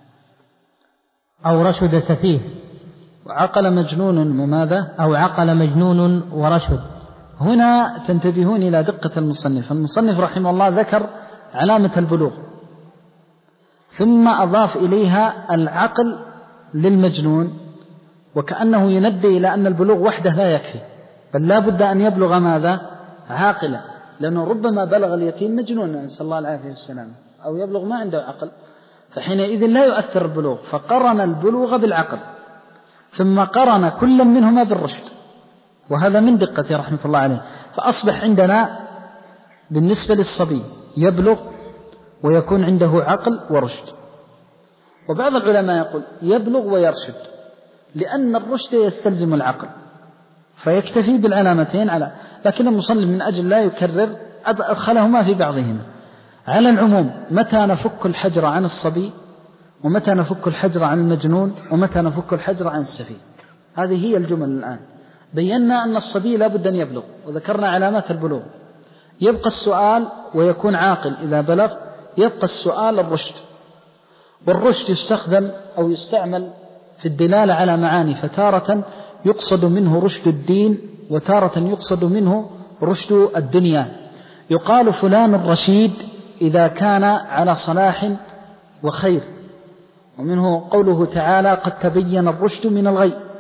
أو رشد سفيه، وعقل مجنون وماذا؟ أو عقل مجنون ورشد. هنا تنتبهون إلى دقة المصنف. المصنف رحمه الله ذكر علامة البلوغ ثم أضاف إليها العقل للمجنون، وكأنه ينبه إلى أن البلوغ وحده لا يكفي، بل لا بد أن يبلغ ماذا؟ عاقلا، لأنه ربما بلغ اليتيم مجنونا نسأل الله العافية والسلام، أو يبلغ ما عنده عقل، فحينئذ لا يؤثر البلوغ، فقرن البلوغ بالعقل ثم قرن كل منهما بالرشد، وهذا من دقته رحمة الله عليه. فأصبح عندنا بالنسبة للصبي يبلغ ويكون عنده عقل ورشد. وبعض العلماء يقول يبلغ ويرشد، لأن الرشد يستلزم العقل، فيكتفي بالعلامتين على، لكن المصنف من أجل لا يكرر أدخلهما في بعضهما. على العموم متى نفك الحجر عن الصبي، ومتى نفك الحجر عن المجنون، ومتى نفك الحجر عن السفيه، هذه هي الجمل الآن. بينا أن الصبي لا بد أن يبلغ، وذكرنا علامات البلوغ. يبقى السؤال ويكون عاقل إذا بلغ، يبقى السؤال الرشد. والرشد يستخدم أو يستعمل في الدلالة على معاني، فتارة يقصد منه رشد الدين، وتارة يقصد منه رشد الدنيا. يقال فلان الرشيد إذا كان على صلاح وخير، ومنه قوله تعالى: قد تبين الرشد من الغي،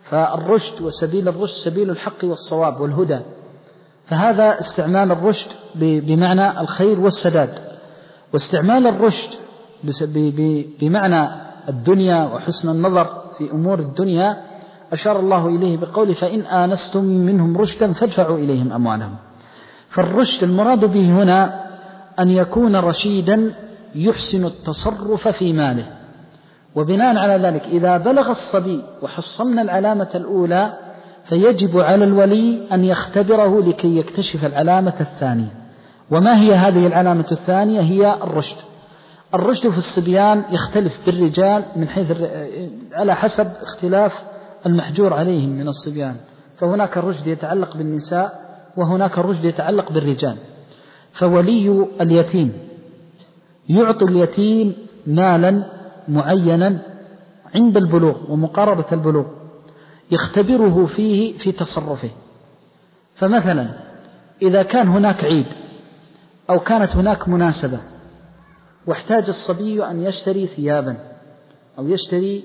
فالرشد وسبيل الرشد سبيل الحق والصواب والهدى، فهذا استعمال الرشد بمعنى الخير والسداد. واستعمال الرشد بمعنى الدنيا وحسن النظر في أمور الدنيا أشار الله إليه بقوله فإن آنستم منهم رشدا فادفعوا إليهم أموالهم. فالرشد المراد به هنا أن يكون رشيدا يحسن التصرف في ماله. وبناء على ذلك إذا بلغ الصبي وحصلنا العلامة الأولى فيجب على الولي أن يختبره لكي يكتشف العلامة الثانية. وما هي هذه العلامة الثانية؟ هي الرشد. الرشد في الصبيان يختلف بالرجال من حيث على حسب اختلاف المحجور عليهم من الصبيان، فهناك الرشد يتعلق بالنساء وهناك الرشد يتعلق بالرجال. فولي اليتيم يعطي اليتيم مالا معينا عند البلوغ ومقاربة البلوغ يختبره فيه في تصرفه. فمثلا إذا كان هناك عيد أو كانت هناك مناسبة واحتاج الصبي أن يشتري ثيابا أو يشتري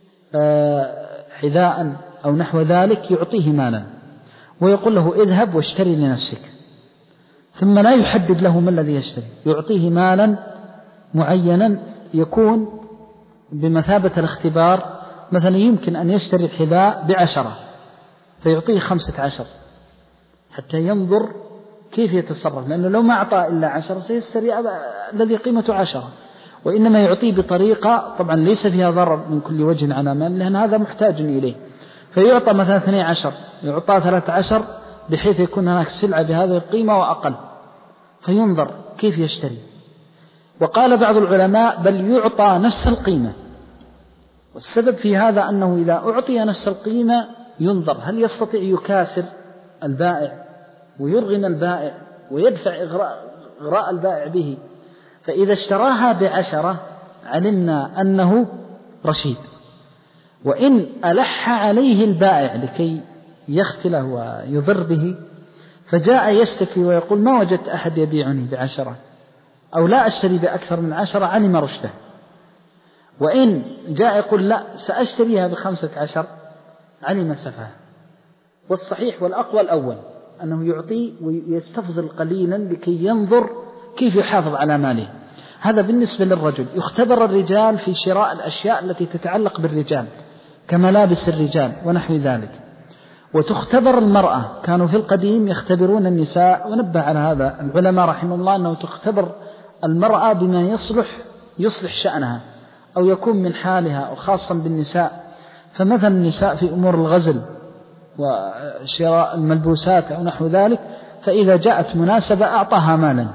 حذاء أو نحو ذلك يعطيه مالا ويقول له اذهب واشتري لنفسك، ثم لا يحدد له ما الذي يشتري، يعطيه مالا معينا يكون بمثابة الاختبار. مثلا يمكن أن يشتري الحذاء بعشرة فيعطيه خمسة عشر حتى ينظر كيف يتصرف، لأنه لو ما أعطى إلا عشرة سيشتري الذي قيمته عشرة، وإنما يعطيه بطريقة طبعا ليس فيها ضرر من كل وجه على مال، لأن هذا محتاج إليه. فيعطى مثلا اثني عشر، يعطى ثلاثة عشر بحيث يكون هناك سلعة بهذه القيمة وأقل، فينظر كيف يشتري. وقال بعض العلماء بل يعطى نفس القيمة، والسبب في هذا أنه إذا أعطي نفس القيمة ينظر هل يستطيع يكاسر البائع ويرغم البائع ويدفع إغراء, إغراء البائع به. فإذا اشتراها بعشرة علمنا أنه رشيد. وإن ألح عليه البائع لكي يختله ويضر به فجاء يشتكي ويقول ما وجدت أحد يبيعني بعشرة أو لا أشتري بأكثر من عشرة علم رشده. وإن جاء يقول لا سأشتريها بخمسة عشر علم سفها. والصحيح والأقوى الأول أنه يعطي ويستفضل قليلا لكي ينظر كيف يحافظ على ماله. هذا بالنسبة للرجل. يختبر الرجال في شراء الأشياء التي تتعلق بالرجال كملابس الرجال ونحو ذلك. وتختبر المرأة، كانوا في القديم يختبرون النساء، ونبه على هذا العلماء رحمه الله أنه تختبر المرأة بما يصلح يصلح شأنها أو يكون من حالها، أو خاصا بالنساء. فمثلا النساء في أمور الغزل وشراء الملبوسات أو نحو ذلك، فإذا جاءت مناسبة أعطاها مالا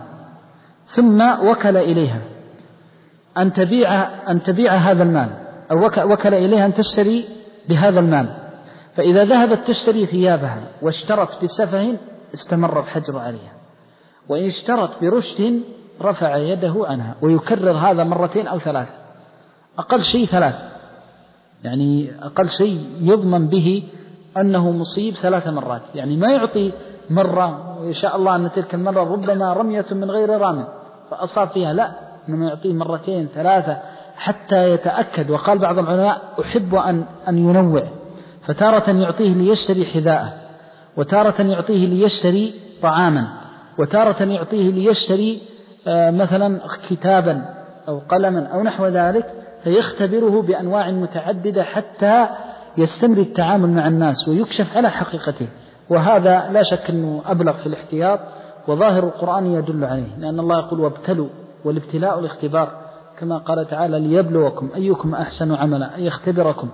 ثم وكل إليها أن تبيع أن تبيع هذا المال، أو وكل إليها أن تشتري بهذا المال. فإذا ذهبت تشتري ثيابها واشترت بسفه استمر الحجر عليها، وإن اشترت برشد رفع يده عنها. ويكرر هذا مرتين أو ثلاث، أقل شيء ثلاث، يعني أقل شيء يضمن به أنه مصيب ثلاث مرات. يعني ما يعطي مرة وإن شاء الله أن تلك المرة ربما رمية من غير رام فأصاب فيها، لا، إنما يعطيه مرتين ثلاثة حتى يتأكد. وقال بعض العلماء أحب أن أن ينوع، فتارة يعطيه ليشتري حذاءه، وتارة يعطيه ليشتري طعاما، وتارة يعطيه ليشتري مثلا كتابا أو قلما أو نحو ذلك، فيختبره بأنواع متعددة حتى يستمر التعامل مع الناس ويكشف على حقيقته. وهذا لا شك أنه أبلغ في الاحتياط، وظاهر القرآن يدل عليه، لأن الله يقول وابتلوا، والابتلاء الاختبار، كما قال تعالى ليبلوكم أيكم أحسن عملا، أي يختبركم.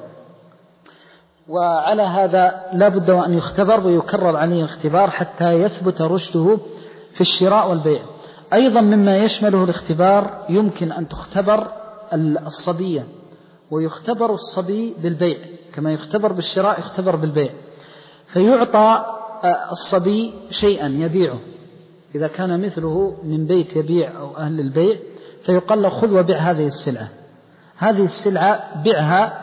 وعلى هذا لا بد أن يختبر ويكرر عليه الاختبار حتى يثبت رشده في الشراء والبيع. أيضا مما يشمله الاختبار يمكن أن تختبر الصبية، ويختبر الصبي بالبيع كما يختبر بالشراء يختبر بالبيع. فيعطى الصبي شيئا يبيعه، إذا كان مثله من بيت يبيع أو أهل البيع فيقال له خذ وبيع هذه السلعة، هذه السلعة بيعها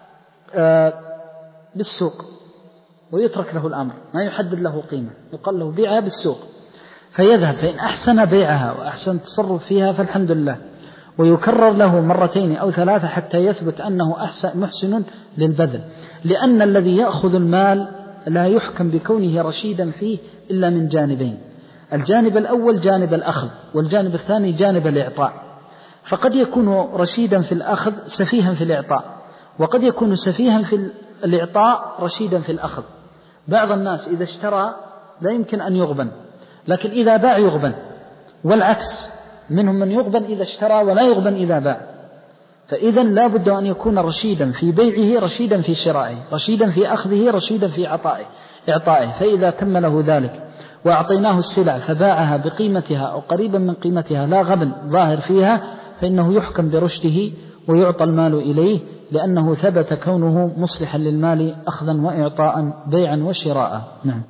بالسوق، ويترك له الأمر، ما يحدد له قيمة، يقال له بيعها بالسوق. فيذهب، فإن أحسن بيعها وأحسن تصرف فيها فالحمد لله، ويكرر له مرتين أو ثلاثة حتى يثبت أنه أحسن محسن للبذل، لأن الذي يأخذ المال لا يحكم بكونه رشيدا فيه إلا من جانبين: الجانب الأول جانب الأخذ، والجانب الثاني جانب الإعطاء. فقد يكون رشيدا في الأخذ سفيها في الإعطاء، وقد يكون سفيها في الإعطاء رشيدا في الأخذ. بعض الناس إذا اشترى لا يمكن أن يغبن، لكن إذا باع يغبن، والعكس، منهم من يغبن إذا اشترى ولا يغبن إذا باع. فإذا لا بد أن يكون رشيدا في بيعه، رشيدا في شرائه، رشيدا في أخذه، رشيدا في عطائه إعطائه. فإذا تم له ذلك وأعطيناه السلع فباعها بقيمتها أو قريبا من قيمتها لا غبن ظاهر فيها، فإنه يحكم برشده ويعطى المال إليه، لأنه ثبت كونه مصلحا للمال أخذا وإعطاء، بيعا وشراء. نعم.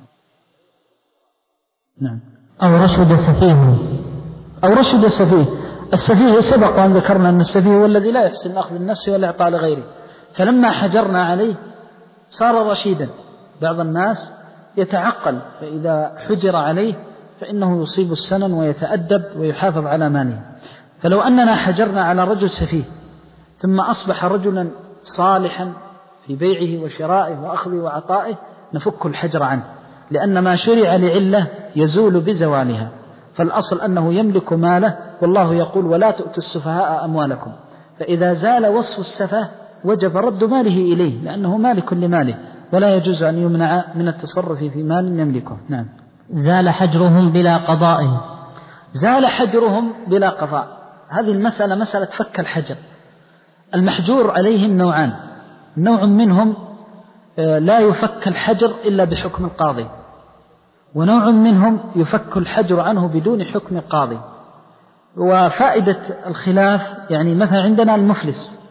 نعم. أو رشد سفيه. أو رشد سفيه. السفيه سبق أن ذكرنا أن السفيه هو الذي لا يحسن أخذ النفس والإعطاء لغيره، فلما حجرنا عليه صار رشيدا. بعض الناس يتعقل، فإذا حجر عليه فإنه يصيب السنن ويتأدب ويحافظ على ماله. فلو أننا حجرنا على رجل سفيه ثم أصبح رجلا صالحا في بيعه وشرائه وأخذه وعطائه، نفك الحجر عنه، لأن ما شرع لعلة يزول بزوالها. فالأصل أنه يملك ماله، والله يقول: ولا تؤتوا السفهاء أموالكم. فإذا زال وصف السفه وجب رد ماله إليه، لأنه مالك لماله، ولا يجوز أن يمنع من التصرف في مال يملكه. نعم. زال حجرهم بلا قضاء. زال حجرهم بلا قضاء، هذه المسألة مسألة فك الحجر. المحجور عليهم نوعان: نوع منهم لا يفك الحجر إلا بحكم القاضي، ونوع منهم يفك الحجر عنه بدون حكم القاضي. وفائدة الخلاف، يعني مثلا عندنا المفلس،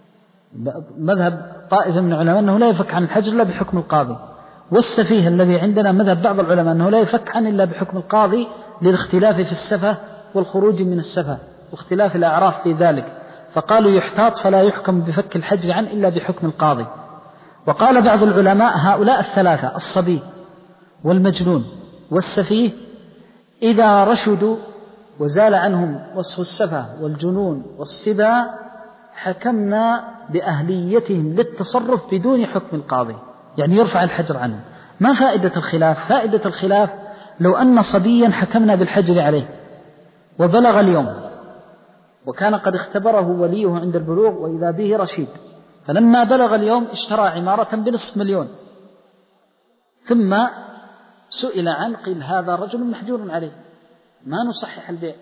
مذهب طائفة من العلماء أنه لا يفك عن الحجر إلا بحكم القاضي، والسفيه الذي عندنا مذهب بعض العلماء أنه لا يفك عنه إلا بحكم القاضي، للاختلاف في السفه والخروج من السفه واختلاف الأعراف في ذلك، فقالوا يحتاط فلا يحكم بفك الحجر عنه إلا بحكم القاضي. وقال بعض العلماء هؤلاء الثلاثة: الصبي والمجنون والسفيه، إذا رشدوا وزال عنهم وصف السفه والجنون والصبا، حكمنا بأهليتهم للتصرف بدون حكم القاضي، يعني يرفع الحجر عنهم. ما فائدة الخلاف؟ فائدة الخلاف لو أن صبيا حكمنا بالحجر عليه وبلغ اليوم، وكان قد اختبره وليه عند البلوغ وإذا به رشيد، فلما بلغ اليوم اشترى عمارة بنصف مليون، ثم سئل عنه قيل هذا رجل محجور عليه، ما نصحح البيع،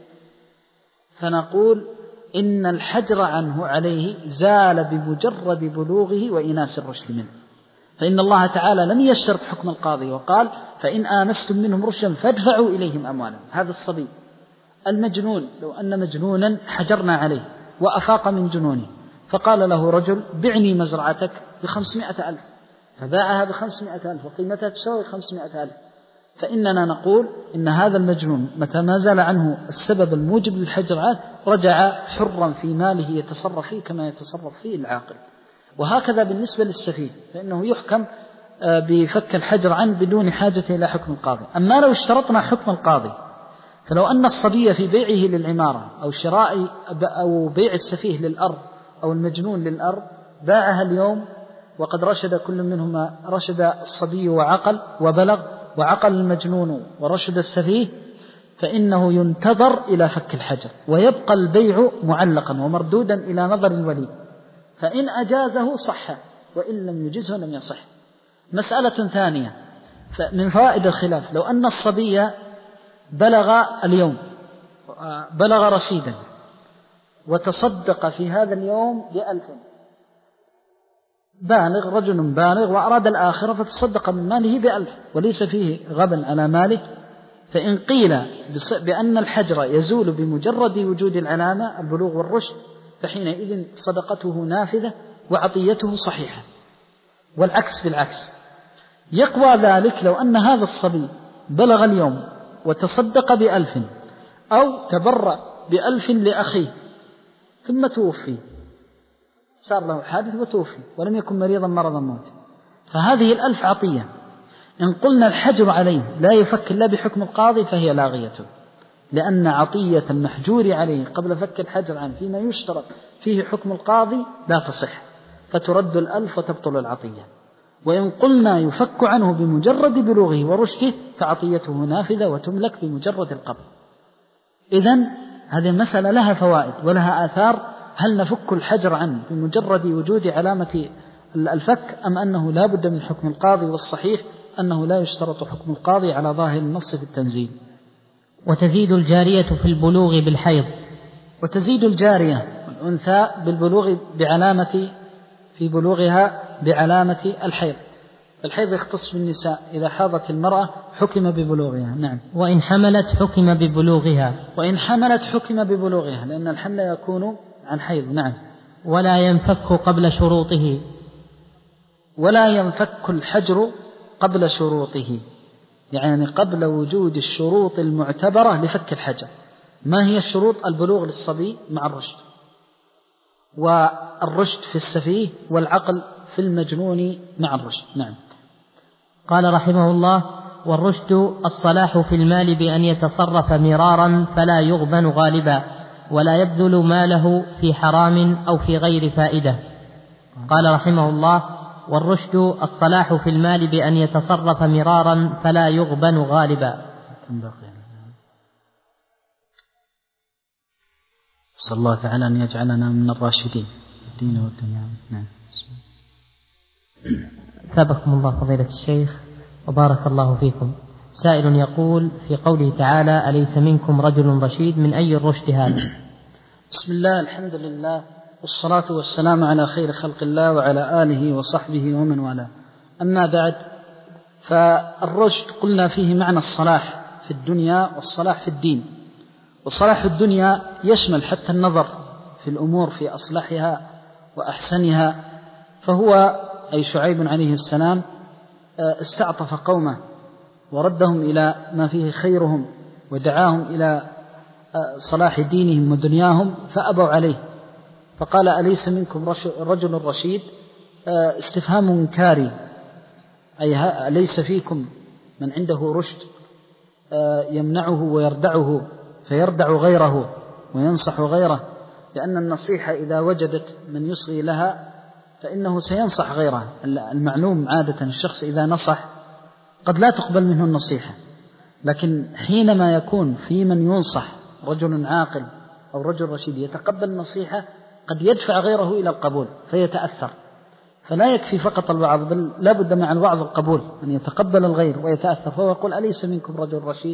فنقول إن الحجر عنه عليه زال بمجرد بلوغه وإناس الرشد منه، فإن الله تعالى لم يشترط حكم القاضي وقال: فإن آنستم منهم رشدا فادفعوا إليهم أموالهم. هذا الصبي. المجنون، لو أن مجنونا حجرنا عليه وأفاق من جنونه، فقال له رجل: بعني مزرعتك بخمسمائة ألف، فباعها بخمسمائة ألف وقيمتها تساوي خمسمائة ألف، فإننا نقول إن هذا المجنون متى ما زال عنه السبب الموجب للحجر عنه رجع حرا في ماله يتصرف فيه كما يتصرف فيه العاقل. وهكذا بالنسبة للسفيه، فإنه يحكم بفك الحجر عنه بدون حاجة إلى حكم القاضي. أما لو اشترطنا حكم القاضي، فلو أن الصبي في بيعه للعمارة أو شراء أو بيع السفيه للأرض أو المجنون للأرض باعها اليوم وقد رشد كل منهما، رشد الصبي وعقل وبلغ، وعقل المجنون ورشد السفيه، فإنه ينتظر إلى فك الحجر، ويبقى البيع معلقا ومردودا إلى نظر الولي، فإن أجازه صح، وإن لم يجزه لم يصح. مسألة ثانية من فوائد الخلاف: لو أن الصبي بلغ اليوم، بلغ رشيدا، وتصدق في هذا اليوم بألف، بالغ، رجل بالغ وأراد الآخرة فتصدق من ماله بألف وليس فيه غبن على ماله، فإن قيل بأن الحجر يزول بمجرد وجود العلامة البلوغ والرشد، فحينئذ صدقته نافذة وعطيته صحيحة، والعكس بالعكس. يقوى ذلك لو أن هذا الصبي بلغ اليوم وتصدق بألف أو تبرع بألف لأخيه ثم توفي، صار له حادث وتوفي ولم يكن مريضا مرضا موت، فهذه الألف عطية. إن قلنا الحجر عليه لا يفك إلا بحكم القاضي فهي لاغية، لأن عطية المحجور عليه قبل فك الحجر عنه فيما يشترط فيه حكم القاضي لا تصح، فترد الألف وتبطل العطية. وإن قلنا يفك عنه بمجرد بلوغه ورشده فعطيته نافذة وتملك بمجرد القبض. إذن هذه المسألة لها فوائد ولها آثار. هل نفك الحجر عنه بمجرد وجود علامة الفك أم أنه لا بد من حكم القاضي؟ والصحيح أنه لا يشترط حكم القاضي على ظاهر النص في التنزيل. وتزيد الجارية في البلوغ بالحيض. وتزيد الجارية الأنثى بالبلوغ بعلامة في بلوغها بعلامة الحيض. الحيض يختص بالنساء، إذا حاضت المرأة حكم ببلوغها. نعم. وإن حملت حكم ببلوغها. وإن حملت حكم ببلوغها، لأن الحمل يكون عن حيض. نعم. ولا ينفك قبل شروطه. ولا ينفك الحجر قبل شروطه، يعني قبل وجود الشروط المعتبرة لفك الحجر. ما هي الشروط؟ البلوغ للصبي مع الرشد، والرشد في السفيه، والعقل في المجنون مع الرشد. نعم. قال رحمه الله: والرشد الصلاح في المال بأن يتصرف مرارا فلا يغبن غالبا، ولا يبذل ماله في حرام أو في غير فائدة. قال رحمه الله: والرشد الصلاح في المال بأن يتصرف مرارا فلا يغبن غالبا. صلى الله تعالى أن يجعلنا من الراشدين الدين والدنيا. نعم. ثابكم الله فضيلة الشيخ وبارك الله فيكم. سائل يقول في قوله تعالى: أليس منكم رجل رشيد، من أي الرشد هذا؟ بسم الله، الحمد لله، والصلاة والسلام على خير خلق الله وعلى آله وصحبه ومن والاه. أما بعد، فالرشد قلنا فيه معنى الصلاح في الدنيا والصلاح في الدين. وصلاح الدنيا يشمل حتى النظر في الأمور في أصلحها وأحسنها. فهو أي شعيب عليه السلام استعطف قومه وردهم إلى ما فيه خيرهم ودعاهم إلى صلاح دينهم ودنياهم، فأبوا عليه، فقال: أليس منكم رجل رشيد؟ استفهام منكاري، أي أليس فيكم من عنده رشد يمنعه ويردعه فيردع غيره وينصح غيره؟ لأن النصيحة إذا وجدت من يصغي لها فإنه سينصح غيره. المعلوم عادة الشخص إذا نصح قد لا تقبل منه النصيحة، لكن حينما يكون في من ينصح رجل عاقل أو رجل رشيد يتقبل النصيحة قد يدفع غيره إلى القبول فيتأثر. فلا يكفي فقط الوعظ، بل لا بد مع الوعظ القبول، أن يتقبل الغير ويتأثر. فهو يقول: أليس منكم رجل رشيد؟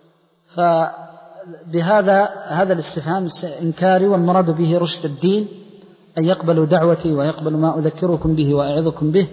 فبهذا هذا الاستفهام إنكاري، والمراد به رشد الدين، أن يقبلوا دعوتي ويقبلوا ما أذكركم به وأعظكم به،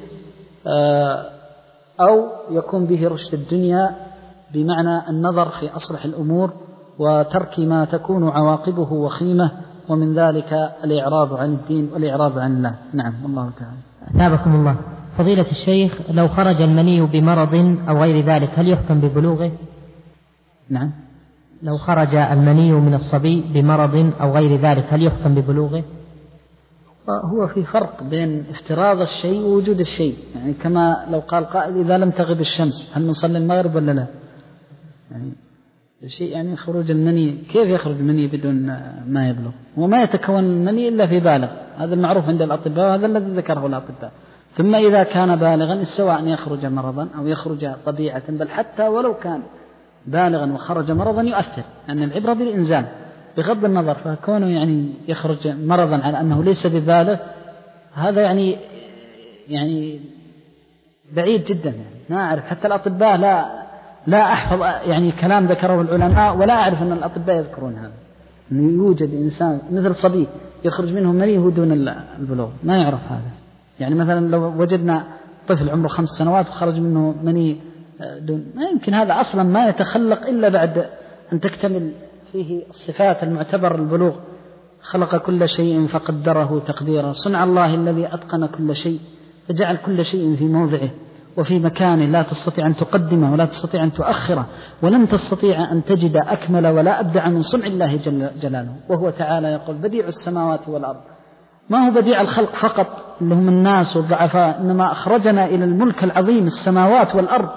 أو يكون به رشد الدنيا بمعنى النظر في أصلح الأمور وترك ما تكون عواقبه وخيمة، ومن ذلك الإعراض عن الدين والإعراض عن الله. نعم، الله تعالى. ثابكم الله فضيلة الشيخ، لو خرج المني بمرض أو غير ذلك هل يحكم ببلوغه؟ نعم. لو خرج المني من الصبي بمرض أو غير ذلك هل يحكم ببلوغه؟ هو في فرق بين افتراض الشيء ووجود الشيء، يعني كما لو قال قائل: إذا لم تغب الشمس هل نصلي المغرب ولا لا؟ يعني الشيء يعني خروج المني، كيف يخرج المني بدون ما يبلغ؟ وما يتكون المني إلا في بالغ، هذا المعروف عند الأطباء وهذا الذي ذكره الأطباء. ثم إذا كان بالغا سواء يخرج مرضا أو يخرج طبيعة، بل حتى ولو كان بالغا وخرج مرضا يؤثر، أن العبرة بالإنزال بغض النظر. فكونه يعني يخرج مرضا على أنه ليس ببالغ هذا يعني يعني بعيد جدا، يعني ما أعرف حتى الأطباء لا لا أحفظ يعني كلام ذكره العلماء، ولا أعرف أن الأطباء يذكرون هذا، أنه يوجد إنسان مثل صبي يخرج منه منيه دون البلوغ، ما يعرف هذا. يعني مثلا لو وجدنا طفل عمره خمس سنوات وخرج منه مني دون، ما يمكن، هذا أصلا ما يتخلق إلا بعد أن تكتمل فيه الصفات المعتبر البلوغ. خلق كل شيء فقدره تقديرا، صنع الله الذي أتقن كل شيء فجعل كل شيء في موضعه وفي مكانه، لا تستطيع أن تقدمه ولا تستطيع أن تؤخره، ولن تستطيع أن تجد أكمل ولا أبدع من صنع الله جل جلاله. وهو تعالى يقول: بديع السماوات والأرض. ما هو بديع الخلق فقط اللي هم الناس والضعفاء، إنما أخرجنا إلى الملك العظيم السماوات والأرض،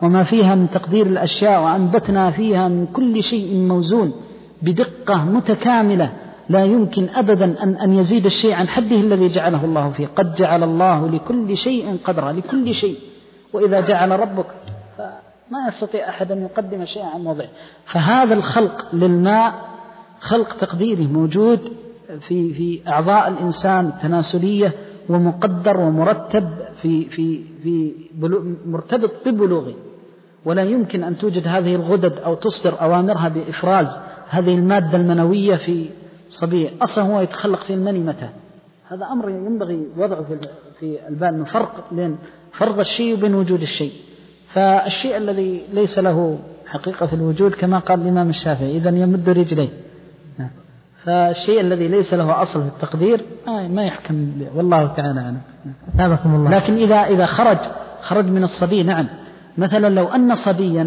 وما فيها من تقدير الأشياء، وأنبتنا فيها من كل شيء موزون بدقة متكاملة لا يمكن أبدا أن, أن يزيد الشيء عن حده الذي جعله الله فيه. قد جعل الله لكل شيء قدرا، لكل شيء، وإذا جعل ربك فما يستطيع أحد أن يقدم شيئا عن موضعه. فهذا الخلق للماء خلق تقديري موجود في في أعضاء الإنسان التناسلية، ومقدر ومرتب في في في مرتبط ببلوغه، ولا يمكن أن توجد هذه الغدد أو تصدر أوامرها بإفراز هذه المادة المنوية في صبي أصلا هو يتخلق في المني متى. هذا أمر ينبغي وضعه في في البال، من فرق بين فرض الشيء وبين وجود الشيء. فالشيء الذي ليس له حقيقة في الوجود كما قال الإمام الشافعي إذن يمد رجليه، فالشيء الذي ليس له أصل في التقدير ما يحكم، والله تعالى أعلم. لكن إذا إذا خرج خرج من الصبي، نعم، مثلا لو أن صبيا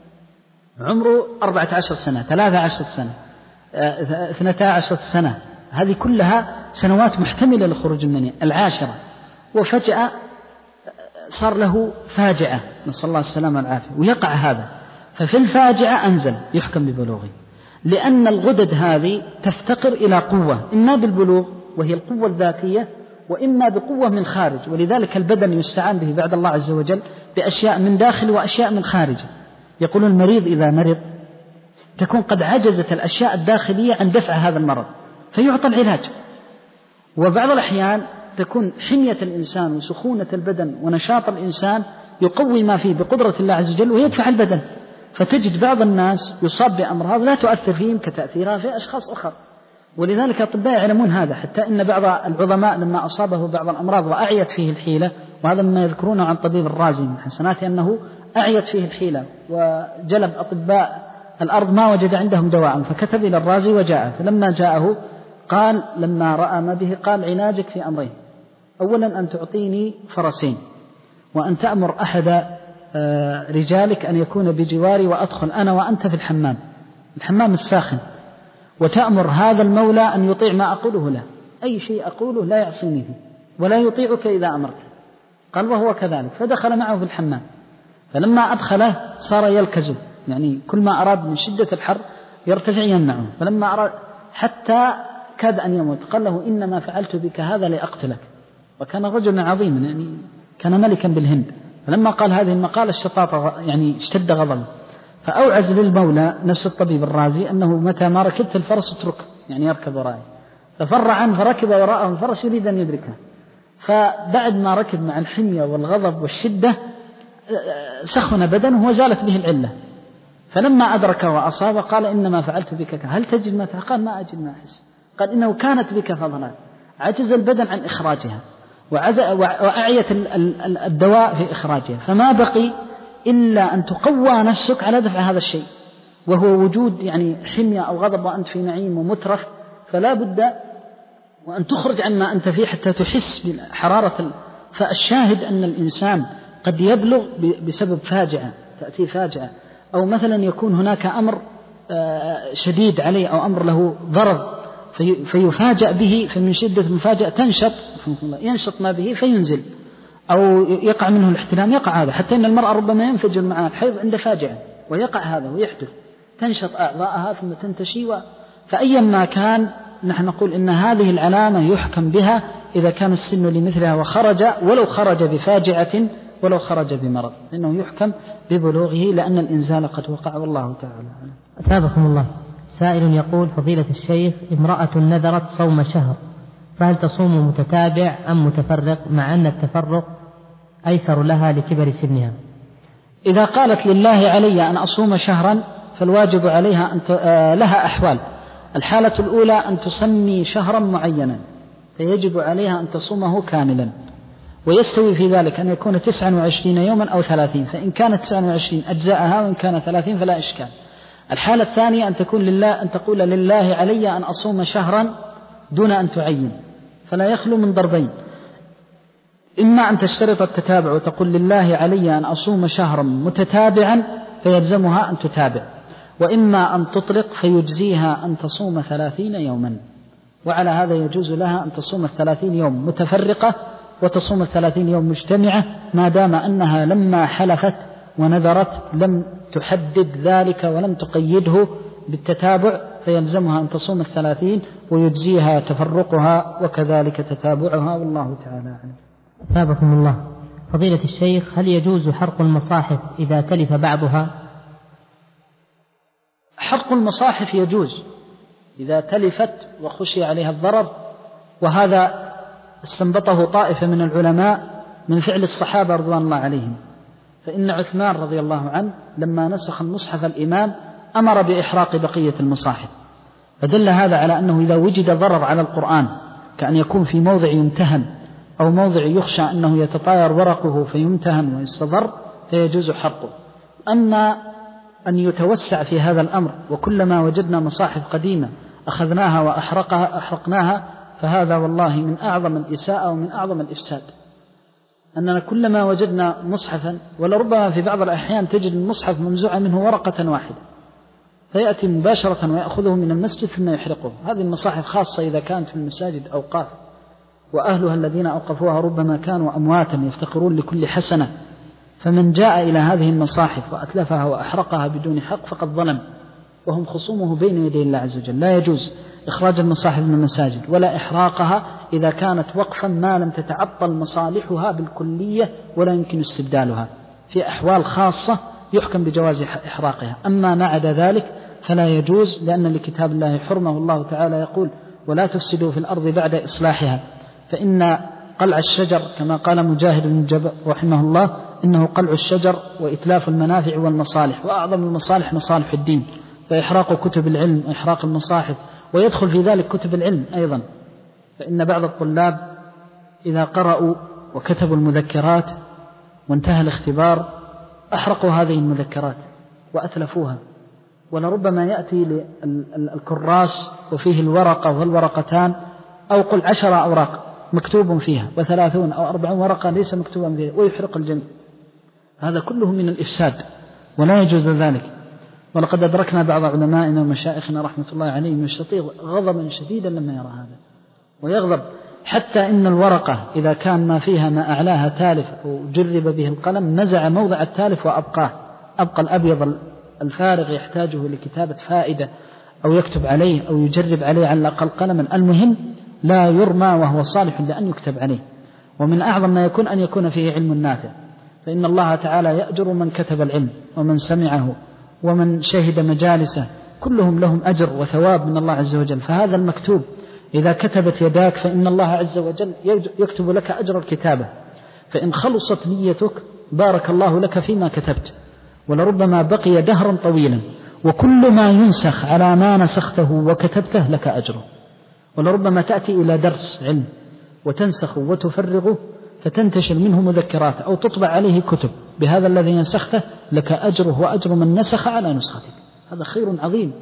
عمره أربعة عشر سنة، ثلاثة عشر سنة، اثنتا عشر سنة، هذه كلها سنوات محتملة لخروج المني، العاشرة، وفجأة صار له فاجعة، نسأل الله السلامة والعافية، ويقع هذا، ففي الفاجعة أنزل يحكم ببلوغه، لأن الغدد هذه تفتقر إلى قوة، إما بالبلوغ وهي القوة الذاتية، وإما بقوة من خارج، ولذلك البدن يستعان به بعد الله عز وجل بأشياء من داخل وأشياء من خارج. يقول المريض إذا مرض تكون قد عجزت الأشياء الداخلية عن دفع هذا المرض فيعطى العلاج، وبعض الأحيان تكون حمية الإنسان وسخونة البدن ونشاط الإنسان يقوي ما فيه بقدرة الله عز وجل ويدفع البدن، فتجد بعض الناس يصاب بأمراض لا تؤثر فيهم كتأثيرها في أشخاص أخر. ولذلك الأطباء يعلمون هذا، حتى إن بعض العظماء لما أصابه بعض الأمراض وأعيت فيه الحيلة، وهذا مما يذكرونه عن طبيب الرازي من حسناته أنه أعيت فيه الحيلة وجلب أطباء الأرض ما وجد عندهم دواء، فكتب إلى الرازي وجاءه، فلما جاءه قال لما رأى ما به قال علاجك في أمرين: أولا أن تعطيني فرسين، وأن تأمر أحد رجالك أن يكون بجواري وأدخل أنا وأنت في الحمام الحمام الساخن، وتأمر هذا المولى أن يطيع ما أقوله له، أي شيء أقوله لا يعصيني فيه ولا يطيعك إذا أمرت. قال وهو كذلك، فدخل معه في الحمام، فلما أدخله صار يلكزه، يعني كل ما أراد من شدة الحر يرتفع يمنعه، فلما أراد حتى كاد أن يموت قال له إنما فعلت بك هذا لأقتلك، وكان رجلا عظيما يعني كان ملكا بالهند. فلما قال هذه المقالة الشطاطة يعني اشتد غضبه، فأوعز للمولى نفس الطبيب الرازي أنه متى ما ركبت الفرس اتركه، يعني يركب وراءه، ففر عنه فركب وراءه الفرس يريد أن يدركه، فبعد ما ركب مع الحمية والغضب والشدة سخن بدنه وزالت به العلة، فلما أدرك وأصاب قال إنما فعلت بك، هل تجد ما تحس؟ قال ما أجد ما أحس. قال إنه كانت بك فضلات، عجز البدن عن إخراجها وأعيت الدواء في إخراجها، فما بقي إلا أن تقوى نفسك على دفع هذا الشيء، وهو وجود يعني حمية أو غضب وأنت في نعيم ومترف، فلا بد وأن تخرج عما أنت فيه حتى تحس بحرارة. فالشاهد أن الإنسان قد يبلغ بسبب فاجعة تأتي فاجعة، أو مثلا يكون هناك أمر شديد عليه أو أمر له ضرر فيفاجأ به، فمن شدة المفاجأة تنشط ينشط ما به فينزل، أو يقع منه الاحتلام، يقع هذا. حتى إن المرأة ربما ينفجر معها الحيض عند فاجعة ويقع هذا ويحدث، تنشط أعضاءها ثم تنتشي. فأيا ما كان نحن نقول إن هذه العلامة يحكم بها إذا كان السن لمثلها وخرج، ولو خرج بفاجعة ولو خرج بمرض، إنه يحكم ببلوغه لأن الإنزال قد وقع، والله تعالى. أثابكم الله. سائل يقول: فضيلة الشيخ، امرأة نذرت صوم شهر، فهل تصوم متتابع أم متفرق، مع أن التفرق أيسر لها لكبر سنها؟ إذا قالت لله علي أن أصوم شهرا فالواجب عليها أن لها أحوال. الحالة الأولى أن تسمي شهرا معينا فيجب عليها أن تصومه كاملا، ويستوي في ذلك أن يكون تسعا وعشرين يوما أو ثلاثين، فإن كانت تسعا وعشرين أجزاءها، وإن كان ثلاثين فلا إشكال. الحالة الثانية أن تكون لله أن تقول لله علي أن أصوم شهرا دون أن تعين، فلا يخلو من ضربين: إما أن تشترط التتابع وتقول لله علي أن أصوم شهرا متتابعا فيلزمها أن تتابع، وإما أن تطلق فيجزيها أن تصوم ثلاثين يوما، وعلى هذا يجوز لها أن تصوم الثلاثين يوم متفرقة وتصوم الثلاثين يوم مجتمعة، ما دام أنها لما حلفت ونذرت لم تحدد ذلك ولم تقيده بالتتابع، فيلزمها أن تصوم الثلاثين ويجزيها تفرقها وكذلك تتابعها، والله تعالى أعلم. أثابكم الله. فضيلة الشيخ، هل يجوز حرق المصاحف إذا تلف بعضها؟ حرق المصاحف يجوز إذا تلفت وخشي عليها الضرر، وهذا استنبطه طائفة من العلماء من فعل الصحابة رضوان الله عليهم. فإن عثمان رضي الله عنه لما نسخ المصحف الإمام أمر بإحراق بقية المصاحف، فدل هذا على أنه إذا وجد ضرر على القرآن كأن يكون في موضع يمتهن أو موضع يخشى أنه يتطاير ورقه فيمتهن ويستضر فيجوز حرقه. أما أن يتوسع في هذا الأمر وكلما وجدنا مصاحف قديمة أخذناها وأحرقها أحرقناها، فهذا والله من أعظم الإساءة ومن أعظم الإفساد. أننا كلما وجدنا مصحفا، ولربما في بعض الأحيان تجد المصحف منزوعة منه ورقة واحدة فيأتي مباشرة ويأخذه من المسجد ثم يحرقه. هذه المصاحف خاصة إذا كانت في المساجد أوقاف، وأهلها الذين أوقفوها ربما كانوا أمواتا يفتقرون لكل حسنة، فمن جاء إلى هذه المصاحف وأتلفها وأحرقها بدون حق فقد ظلم، وهم خصومه بين يدي الله عز وجل. لا يجوز إخراج المصاحف من المساجد ولا إحراقها إذا كانت وقفا ما لم تتعطل مصالحها بالكلية ولا يمكن استبدالها. في أحوال خاصة يحكم بجواز إحراقها، أما ما عدا ذلك فلا يجوز، لأن لكتاب الله حرمة، والله تعالى يقول ولا تفسدوا في الأرض بعد إصلاحها. فإن قلع الشجر كما قال مجاهد بن جبر رحمه الله إنه قلع الشجر وإتلاف المنافع والمصالح، وأعظم المصالح مصالح الدين، فإحراق كتب العلم وإحراق المصاحف، ويدخل في ذلك كتب العلم أيضا. فإن بعض الطلاب إذا قرأوا وكتبوا المذكرات وانتهى الاختبار أحرقوا هذه المذكرات وأتلفوها، ولربما يأتي للكراس وفيه الورقة والورقتان أو قل عشر أوراق مكتوب فيها وثلاثون أو أربعون ورقة ليس مكتوبا فيها ويحرق الجميع. هذا كله من الإفساد ولا يجوز ذلك. ولقد أدركنا بعض علمائنا ومشايخنا رحمة الله عليهم يشتيق غضبا شديدا لما يرى هذا، ويغضب حتى إن الورقة إذا كان ما فيها ما أعلاها تالف أو جرب به القلم نزع موضع التالف وأبقاه، أبقى الأبيض الفارغ يحتاجه لكتابة فائدة أو يكتب عليه أو يجرب عليه على الأقل قلما، المهم لا يرمى وهو صالح لأن يكتب عليه. ومن أعظم ما يكون أن يكون فيه علم نافع، فإن الله تعالى يأجر من كتب العلم ومن سمعه ومن شهد مجالسه، كلهم لهم أجر وثواب من الله عز وجل. فهذا المكتوب إذا كتبت يداك فإن الله عز وجل يكتب لك أجر الكتابة، فإن خلصت نيتك بارك الله لك فيما كتبت، ولربما بقي دهرا طويلا، وكل ما ينسخ على ما نسخته وكتبته لك أجره. ولربما تأتي إلى درس علم وتنسخ وتفرغه فتنتشر منه مذكرات أو تطبع عليه كتب بهذا الذي نسخته، لك أجره وأجر من نسخ على نسختك. هذا خير عظيم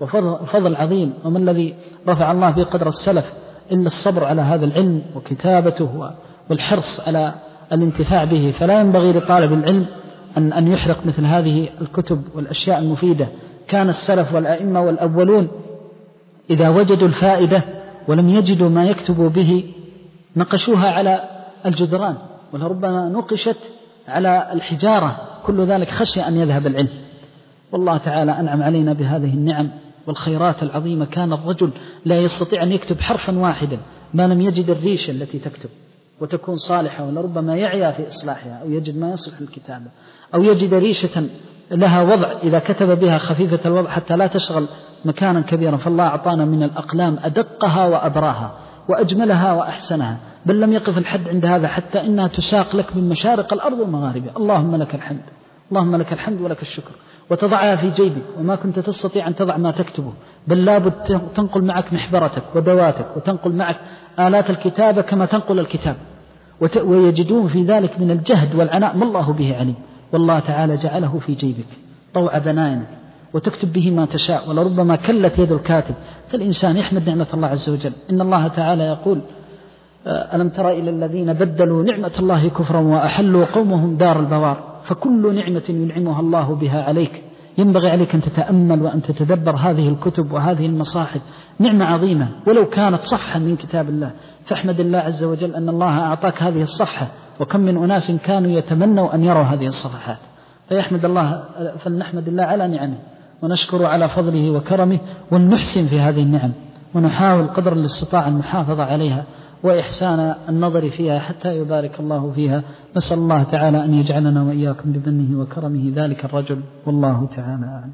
وفضل عظيم، ومن الذي رفع الله به قدر السلف إلا الصبر على هذا العلم وكتابته والحرص على الانتفاع به. فلا ينبغي لطالب العلم أن أن يحرق مثل هذه الكتب والأشياء المفيدة. كان السلف والأئمة والأولون إذا وجدوا الفائدة ولم يجدوا ما يكتبوا به نقشوها على الجدران، ولربما نقشت على الحجارة، كل ذلك خشية أن يذهب العلم. والله تعالى أنعم علينا بهذه النعم والخيرات العظيمة. كان الرجل لا يستطيع أن يكتب حرفا واحدا ما لم يجد الريشة التي تكتب وتكون صالحة، ولربما يعيا في إصلاحها أو يجد ما يصلح الكتابة أو يجد ريشة لها وضع إذا كتب بها خفيفة الوضع حتى لا تشغل مكانا كبيرا. فالله أعطانا من الأقلام أدقها وأبراها وأجملها وأحسنها، بل لم يقف الحد عند هذا حتى إنها تساق لك من مشارق الأرض ومغاربها. اللهم لك الحمد، اللهم لك الحمد ولك الشكر. وتضعها في جيبك وما كنت تستطيع أن تضع ما تكتبه، بل لابد تنقل معك محبرتك ودواتك وتنقل معك آلات الكتابة كما تنقل الكتاب، ويجدون في ذلك من الجهد والعناء ما الله به عليم. والله تعالى جعله في جيبك طوع بنائنك وتكتب به ما تشاء، ولربما كلت يد الكاتب. فالإنسان يحمد نعمة الله عز وجل. إن الله تعالى يقول ألم تر إلى الذين بدلوا نعمة الله كفرا وأحلوا قومهم دار البوار. فكل نعمة ينعمها الله بها عليك ينبغي عليك أن تتأمل وأن تتدبر هذه الكتب وهذه المصاحف، نعمة عظيمة ولو كانت صفحة من كتاب الله. فاحمد الله عز وجل أن الله أعطاك هذه الصفحة، وكم من أناس كانوا يتمنوا أن يروا هذه الصفحات. فيحمد الله، فلنحمد الله على نعمه ونشكر على فضله وكرمه، ونحسن في هذه النعم ونحاول قدر الاستطاعة المحافظة عليها وإحسان النظر فيها حتى يبارك الله فيها. نسأل الله تعالى أن يجعلنا وإياكم بمنه وكرمه ذلك الرجل، والله تعالى أعلم.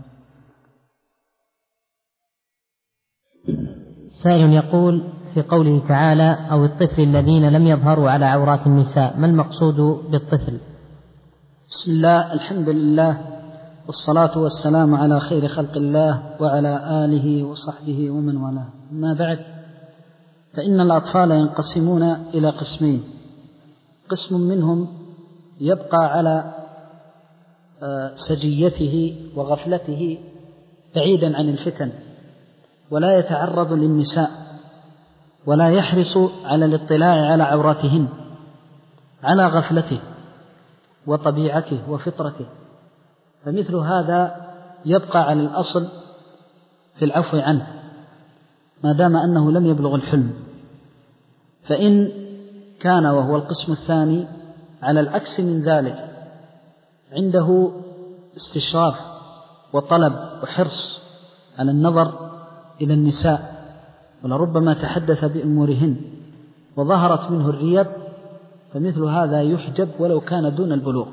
سائل يقول في قوله تعالى أو الطفل الذين لم يظهروا على عورات النساء، ما المقصود بالطفل؟ بسم الله، الحمد لله، والصلاة والسلام على خير خلق الله وعلى آله وصحبه ومن والاه. ما بعد، فإن الأطفال ينقسمون إلى قسمين: قسم منهم يبقى على سجيته وغفلته بعيدا عن الفتن، ولا يتعرض للنساء، ولا يحرص على الاطلاع على عوراتهن، على غفلته وطبيعته وفطرته، فمثل هذا يبقى على الأصل في العفو عنه ما دام أنه لم يبلغ الحلم. فإن كان، وهو القسم الثاني، على العكس من ذلك، عنده استشراف وطلب وحرص على النظر إلى النساء، ولربما تحدث بأمورهن وظهرت منه الريب، فمثل هذا يحجب ولو كان دون البلوغ.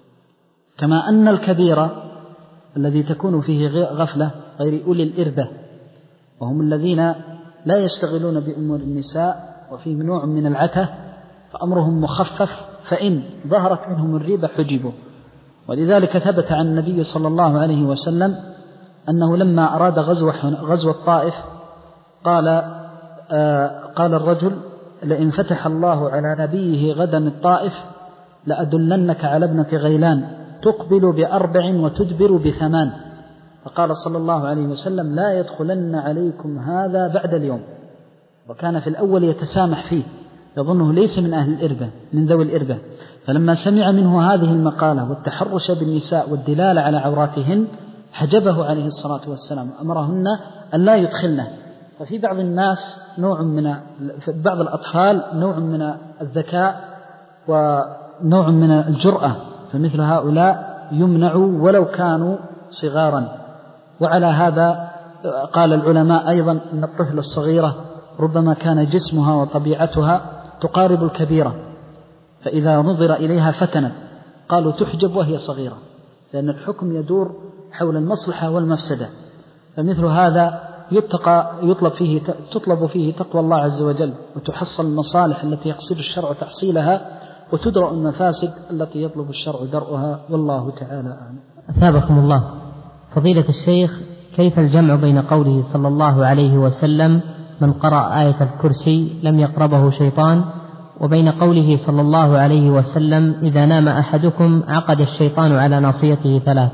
كما أن الكبير الذي تكون فيه غفلة غير أولي الإربة، وهم الذين لا يشتغلون بأمور النساء وفيه نوع من العته، فأمرهم مخفف، فإن ظهرت منهم الريبة حجبوا. ولذلك ثبت عن النبي صلى الله عليه وسلم أنه لما أراد غزو الطائف قال آه قال الرجل: لئن فتح الله على نبيه غدا الطائف لأدلنك على ابنة غيلان تقبل بأربع وتدبر بثمان. فقال صلى الله عليه وسلم: لا يدخلن عليكم هذا بعد اليوم. وكان في الأول يتسامح فيه، يظنه ليس من أهل الإربة، من ذوي الإربة. فلما سمع منه هذه المقالة والتحرش بالنساء والدلالة على عوراتهن حجبه عليه الصلاة والسلام، أمرهن أن لا يدخلنه. ففي بعض الناس نوع من في بعض الأطفال نوع من الذكاء ونوع من الجرأة، فمثل هؤلاء يمنعوا ولو كانوا صغارا. وعلى هذا قال العلماء أيضا أن الطفل الصغيرة ربما كان جسمها وطبيعتها تقارب الكبيرة، فإذا نظر إليها فتنت، قالوا تحجب وهي صغيرة، لأن الحكم يدور حول المصلحة والمفسدة. فمثل هذا يتقى يطلب فيه تطلب فيه تقوى الله عز وجل، وتحصل المصالح التي يقصد الشرع تحصيلها، وتدرأ المفاسد التي يطلب الشرع درءها، والله تعالى أعلم. أثابكم الله. فضيلة الشيخ، كيف الجمع بين قوله صلى الله عليه وسلم: من قرأ آية الكرسي لم يقربه شيطان، وبين قوله صلى الله عليه وسلم: إذا نام أحدكم عقد الشيطان على ناصيته ثلاث؟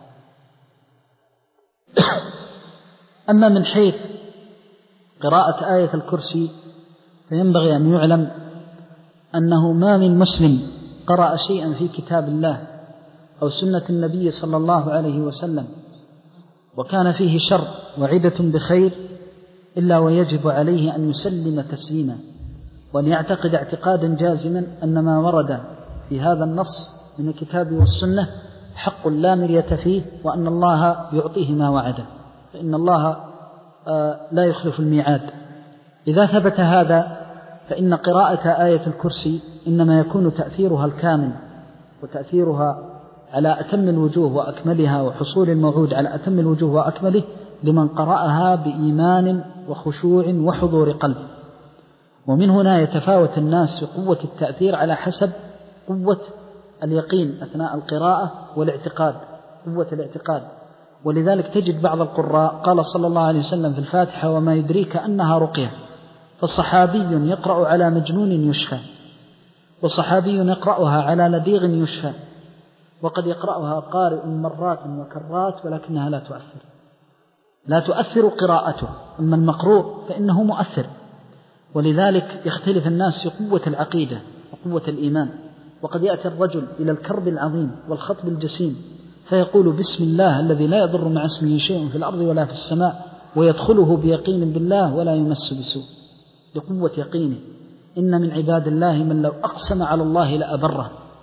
أما من حيث قراءة آية الكرسي فينبغي أن يعلم أنه ما من مسلم قرأ شيئا في كتاب الله أو سنة النبي صلى الله عليه وسلم وكان فيه شر وعدة بخير إلا ويجب عليه أن يسلم تسليما، وأن يعتقد اعتقادا جازما أن ما ورد في هذا النص من الكتاب والسنة حق لا مرية فيه، وأن الله يعطيه ما وعده، فإن الله لا يخلف الميعاد. إذا ثبت هذا فإن قراءة آية الكرسي إنما يكون تأثيرها الكامل وتأثيرها على أتم الوجوه وأكملها، وحصول الموعود على أتم الوجوه وأكمله لمن قرأها بإيمان وخشوع وحضور قلب. ومن هنا يتفاوت الناس في قوة التأثير على حسب قوة اليقين أثناء القراءة والاعتقاد، قوة الاعتقاد. ولذلك تجد بعض القراء قال صلى الله عليه وسلم في الفاتحة: وما يدريك أنها رقية. فصحابي يقرأ على مجنون يشفى، وصحابي يقرأها على لديغ يشفى، وقد يقرأها قارئ مرات وكرات ولكنها لا تؤثر لا تؤثر قراءته. أما المقروء فإنه مؤثر. ولذلك يختلف الناس في قوة العقيدة وقوة الإيمان. وقد يأتي الرجل إلى الكرب العظيم والخطب الجسيم فيقول: بسم الله الذي لا يضر مع اسمه شيء في الأرض ولا في السماء، ويدخله بيقين بالله ولا يمس بسوء، لقوة يقينه. إن من عباد الله من لو أقسم على الله لأبره،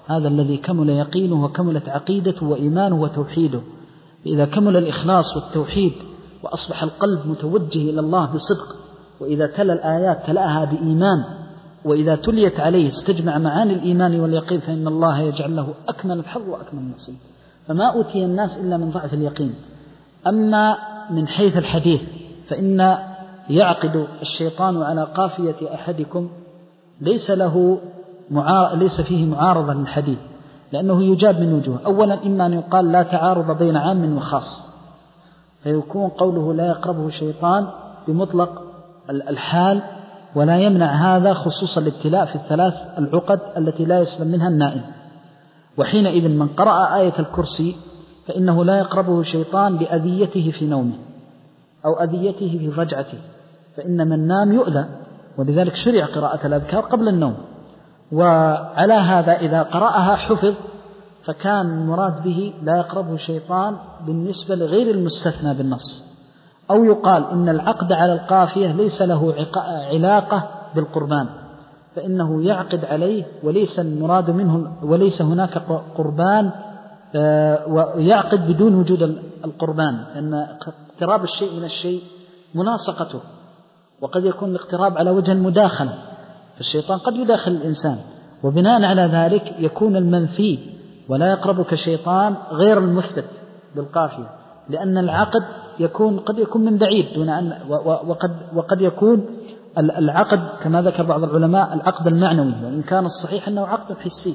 هذا الذي كمل يقينه وكملت عقيدته وإيمانه وتوحيده. إذا كمل الإخلاص والتوحيد وأصبح القلب متوجه إلى الله بصدق، وإذا تلا الآيات تلاها بإيمان، وإذا تليت عليه استجمع معاني الإيمان واليقين، فإن الله يجعل له أكمل الحظ وأكمل النصيب. فما أوتي الناس إلا من ضعف اليقين. أما من حيث الحديث فإن يعقد الشيطان على قافية أحدكم ليس له معار... ليس فيه معارضة للحديث، لأنه يجاب من وجوه. أولا إما أن يقال لا تعارض بين عام وخاص، فيكون قوله لا يقربه شيطان بمطلق الحال، ولا يمنع هذا خصوص الابتلاء في الثلاث العقد التي لا يسلم منها النائم. وحينئذ من قرأ آية الكرسي فإنه لا يقربه شيطان بأذيته في نومه أو أذيته في رجعته، فإن من نام يؤذى، ولذلك شرع قراءة الأذكار قبل النوم. وعلى هذا إذا قرأها حفظ، فكان المراد به لا يقربه شيطان بالنسبة لغير المستثنى بالنص. أو يقال إن العقد على القافية ليس له علاقة بالقربان، فإنه يعقد عليه وليس المراد منه، وليس هناك قربان، ويعقد بدون وجود القربان، لأن اقتراب الشيء من الشيء مناسقته، وقد يكون الاقتراب على وجه المداخلة، فالشيطان قد يداخل الإنسان، وبناء على ذلك يكون المنفي ولا يقربك شيطان غير المثبت بالقافية، لأن العقد يكون قد يكون من بعيد دون أن وقد وقد يكون العقد كما ذكر بعض العلماء العقد المعنوي، وإن كان الصحيح أنه عقد حسي.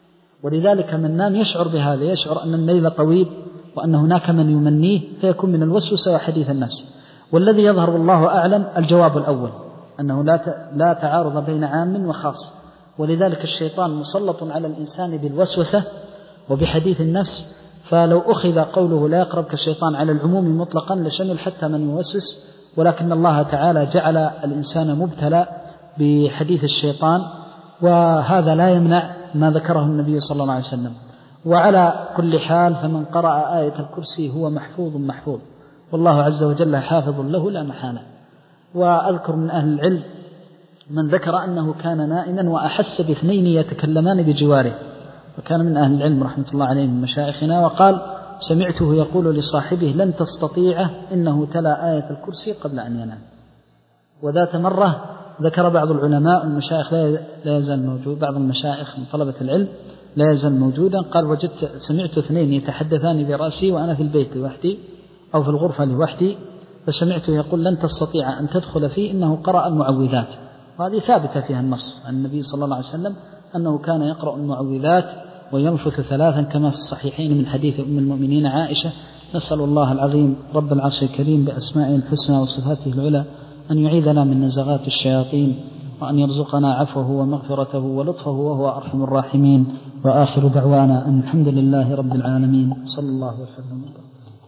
ولذلك من نام يشعر بهذا، يشعر أن الليل طويل وأن هناك من يمنيه، فيكون من الوسوسة وحديث الناس. والذي يظهر والله أعلم الجواب الأول، أنه لا لا تعارض بين عام وخاص. ولذلك الشيطان مسلط على الإنسان بالوسوسة وبحديث النفس، فلو أخذ قوله لا يقربك الشيطان على العموم مطلقا لشمل حتى من يوسوس، ولكن الله تعالى جعل الإنسان مبتلى بحديث الشيطان، وهذا لا يمنع ما ذكره النبي صلى الله عليه وسلم. وعلى كل حال فمن قرأ آية الكرسي هو محفوظ محفوظ، والله عز وجل حافظ له لا محالة. وأذكر من أهل العلم من ذكر أنه كان نائما وأحس باثنين يتكلمان بجواره، وكان من أهل العلم رحمة الله عليه من مشايخنا، وقال سمعته يقول لصاحبه لن تستطيعه إنه تلا آية الكرسي قبل أن ينام. وذات مرة ذكر بعض العلماء المشايخ لا يزال موجود، بعض المشايخ من طلبة العلم لا يزال موجودا، قال وجدت سمعت اثنين يتحدثان برأسي وأنا في البيت لوحدي أو في الغرفة لوحدي، فسمعته يقول لن تستطيع أن تدخل فيه إنه قرأ المعوذات. وهذه ثابتة فيها النص عن النبي صلى الله عليه وسلم أنه كان يقرأ المعوذات وينفث ثلاثا كما في الصحيحين من حديث أم المؤمنين عائشة. نسأل الله العظيم رب العرش الكريم بأسمائه الحسنى وصفاته العلى أن يعيذنا من نزغات الشياطين، وأن يرزقنا عفوه ومغفرته ولطفه وهو أرحم الراحمين. وآخر دعوانا أن الحمد لله رب العالمين، صلى الله وسلم.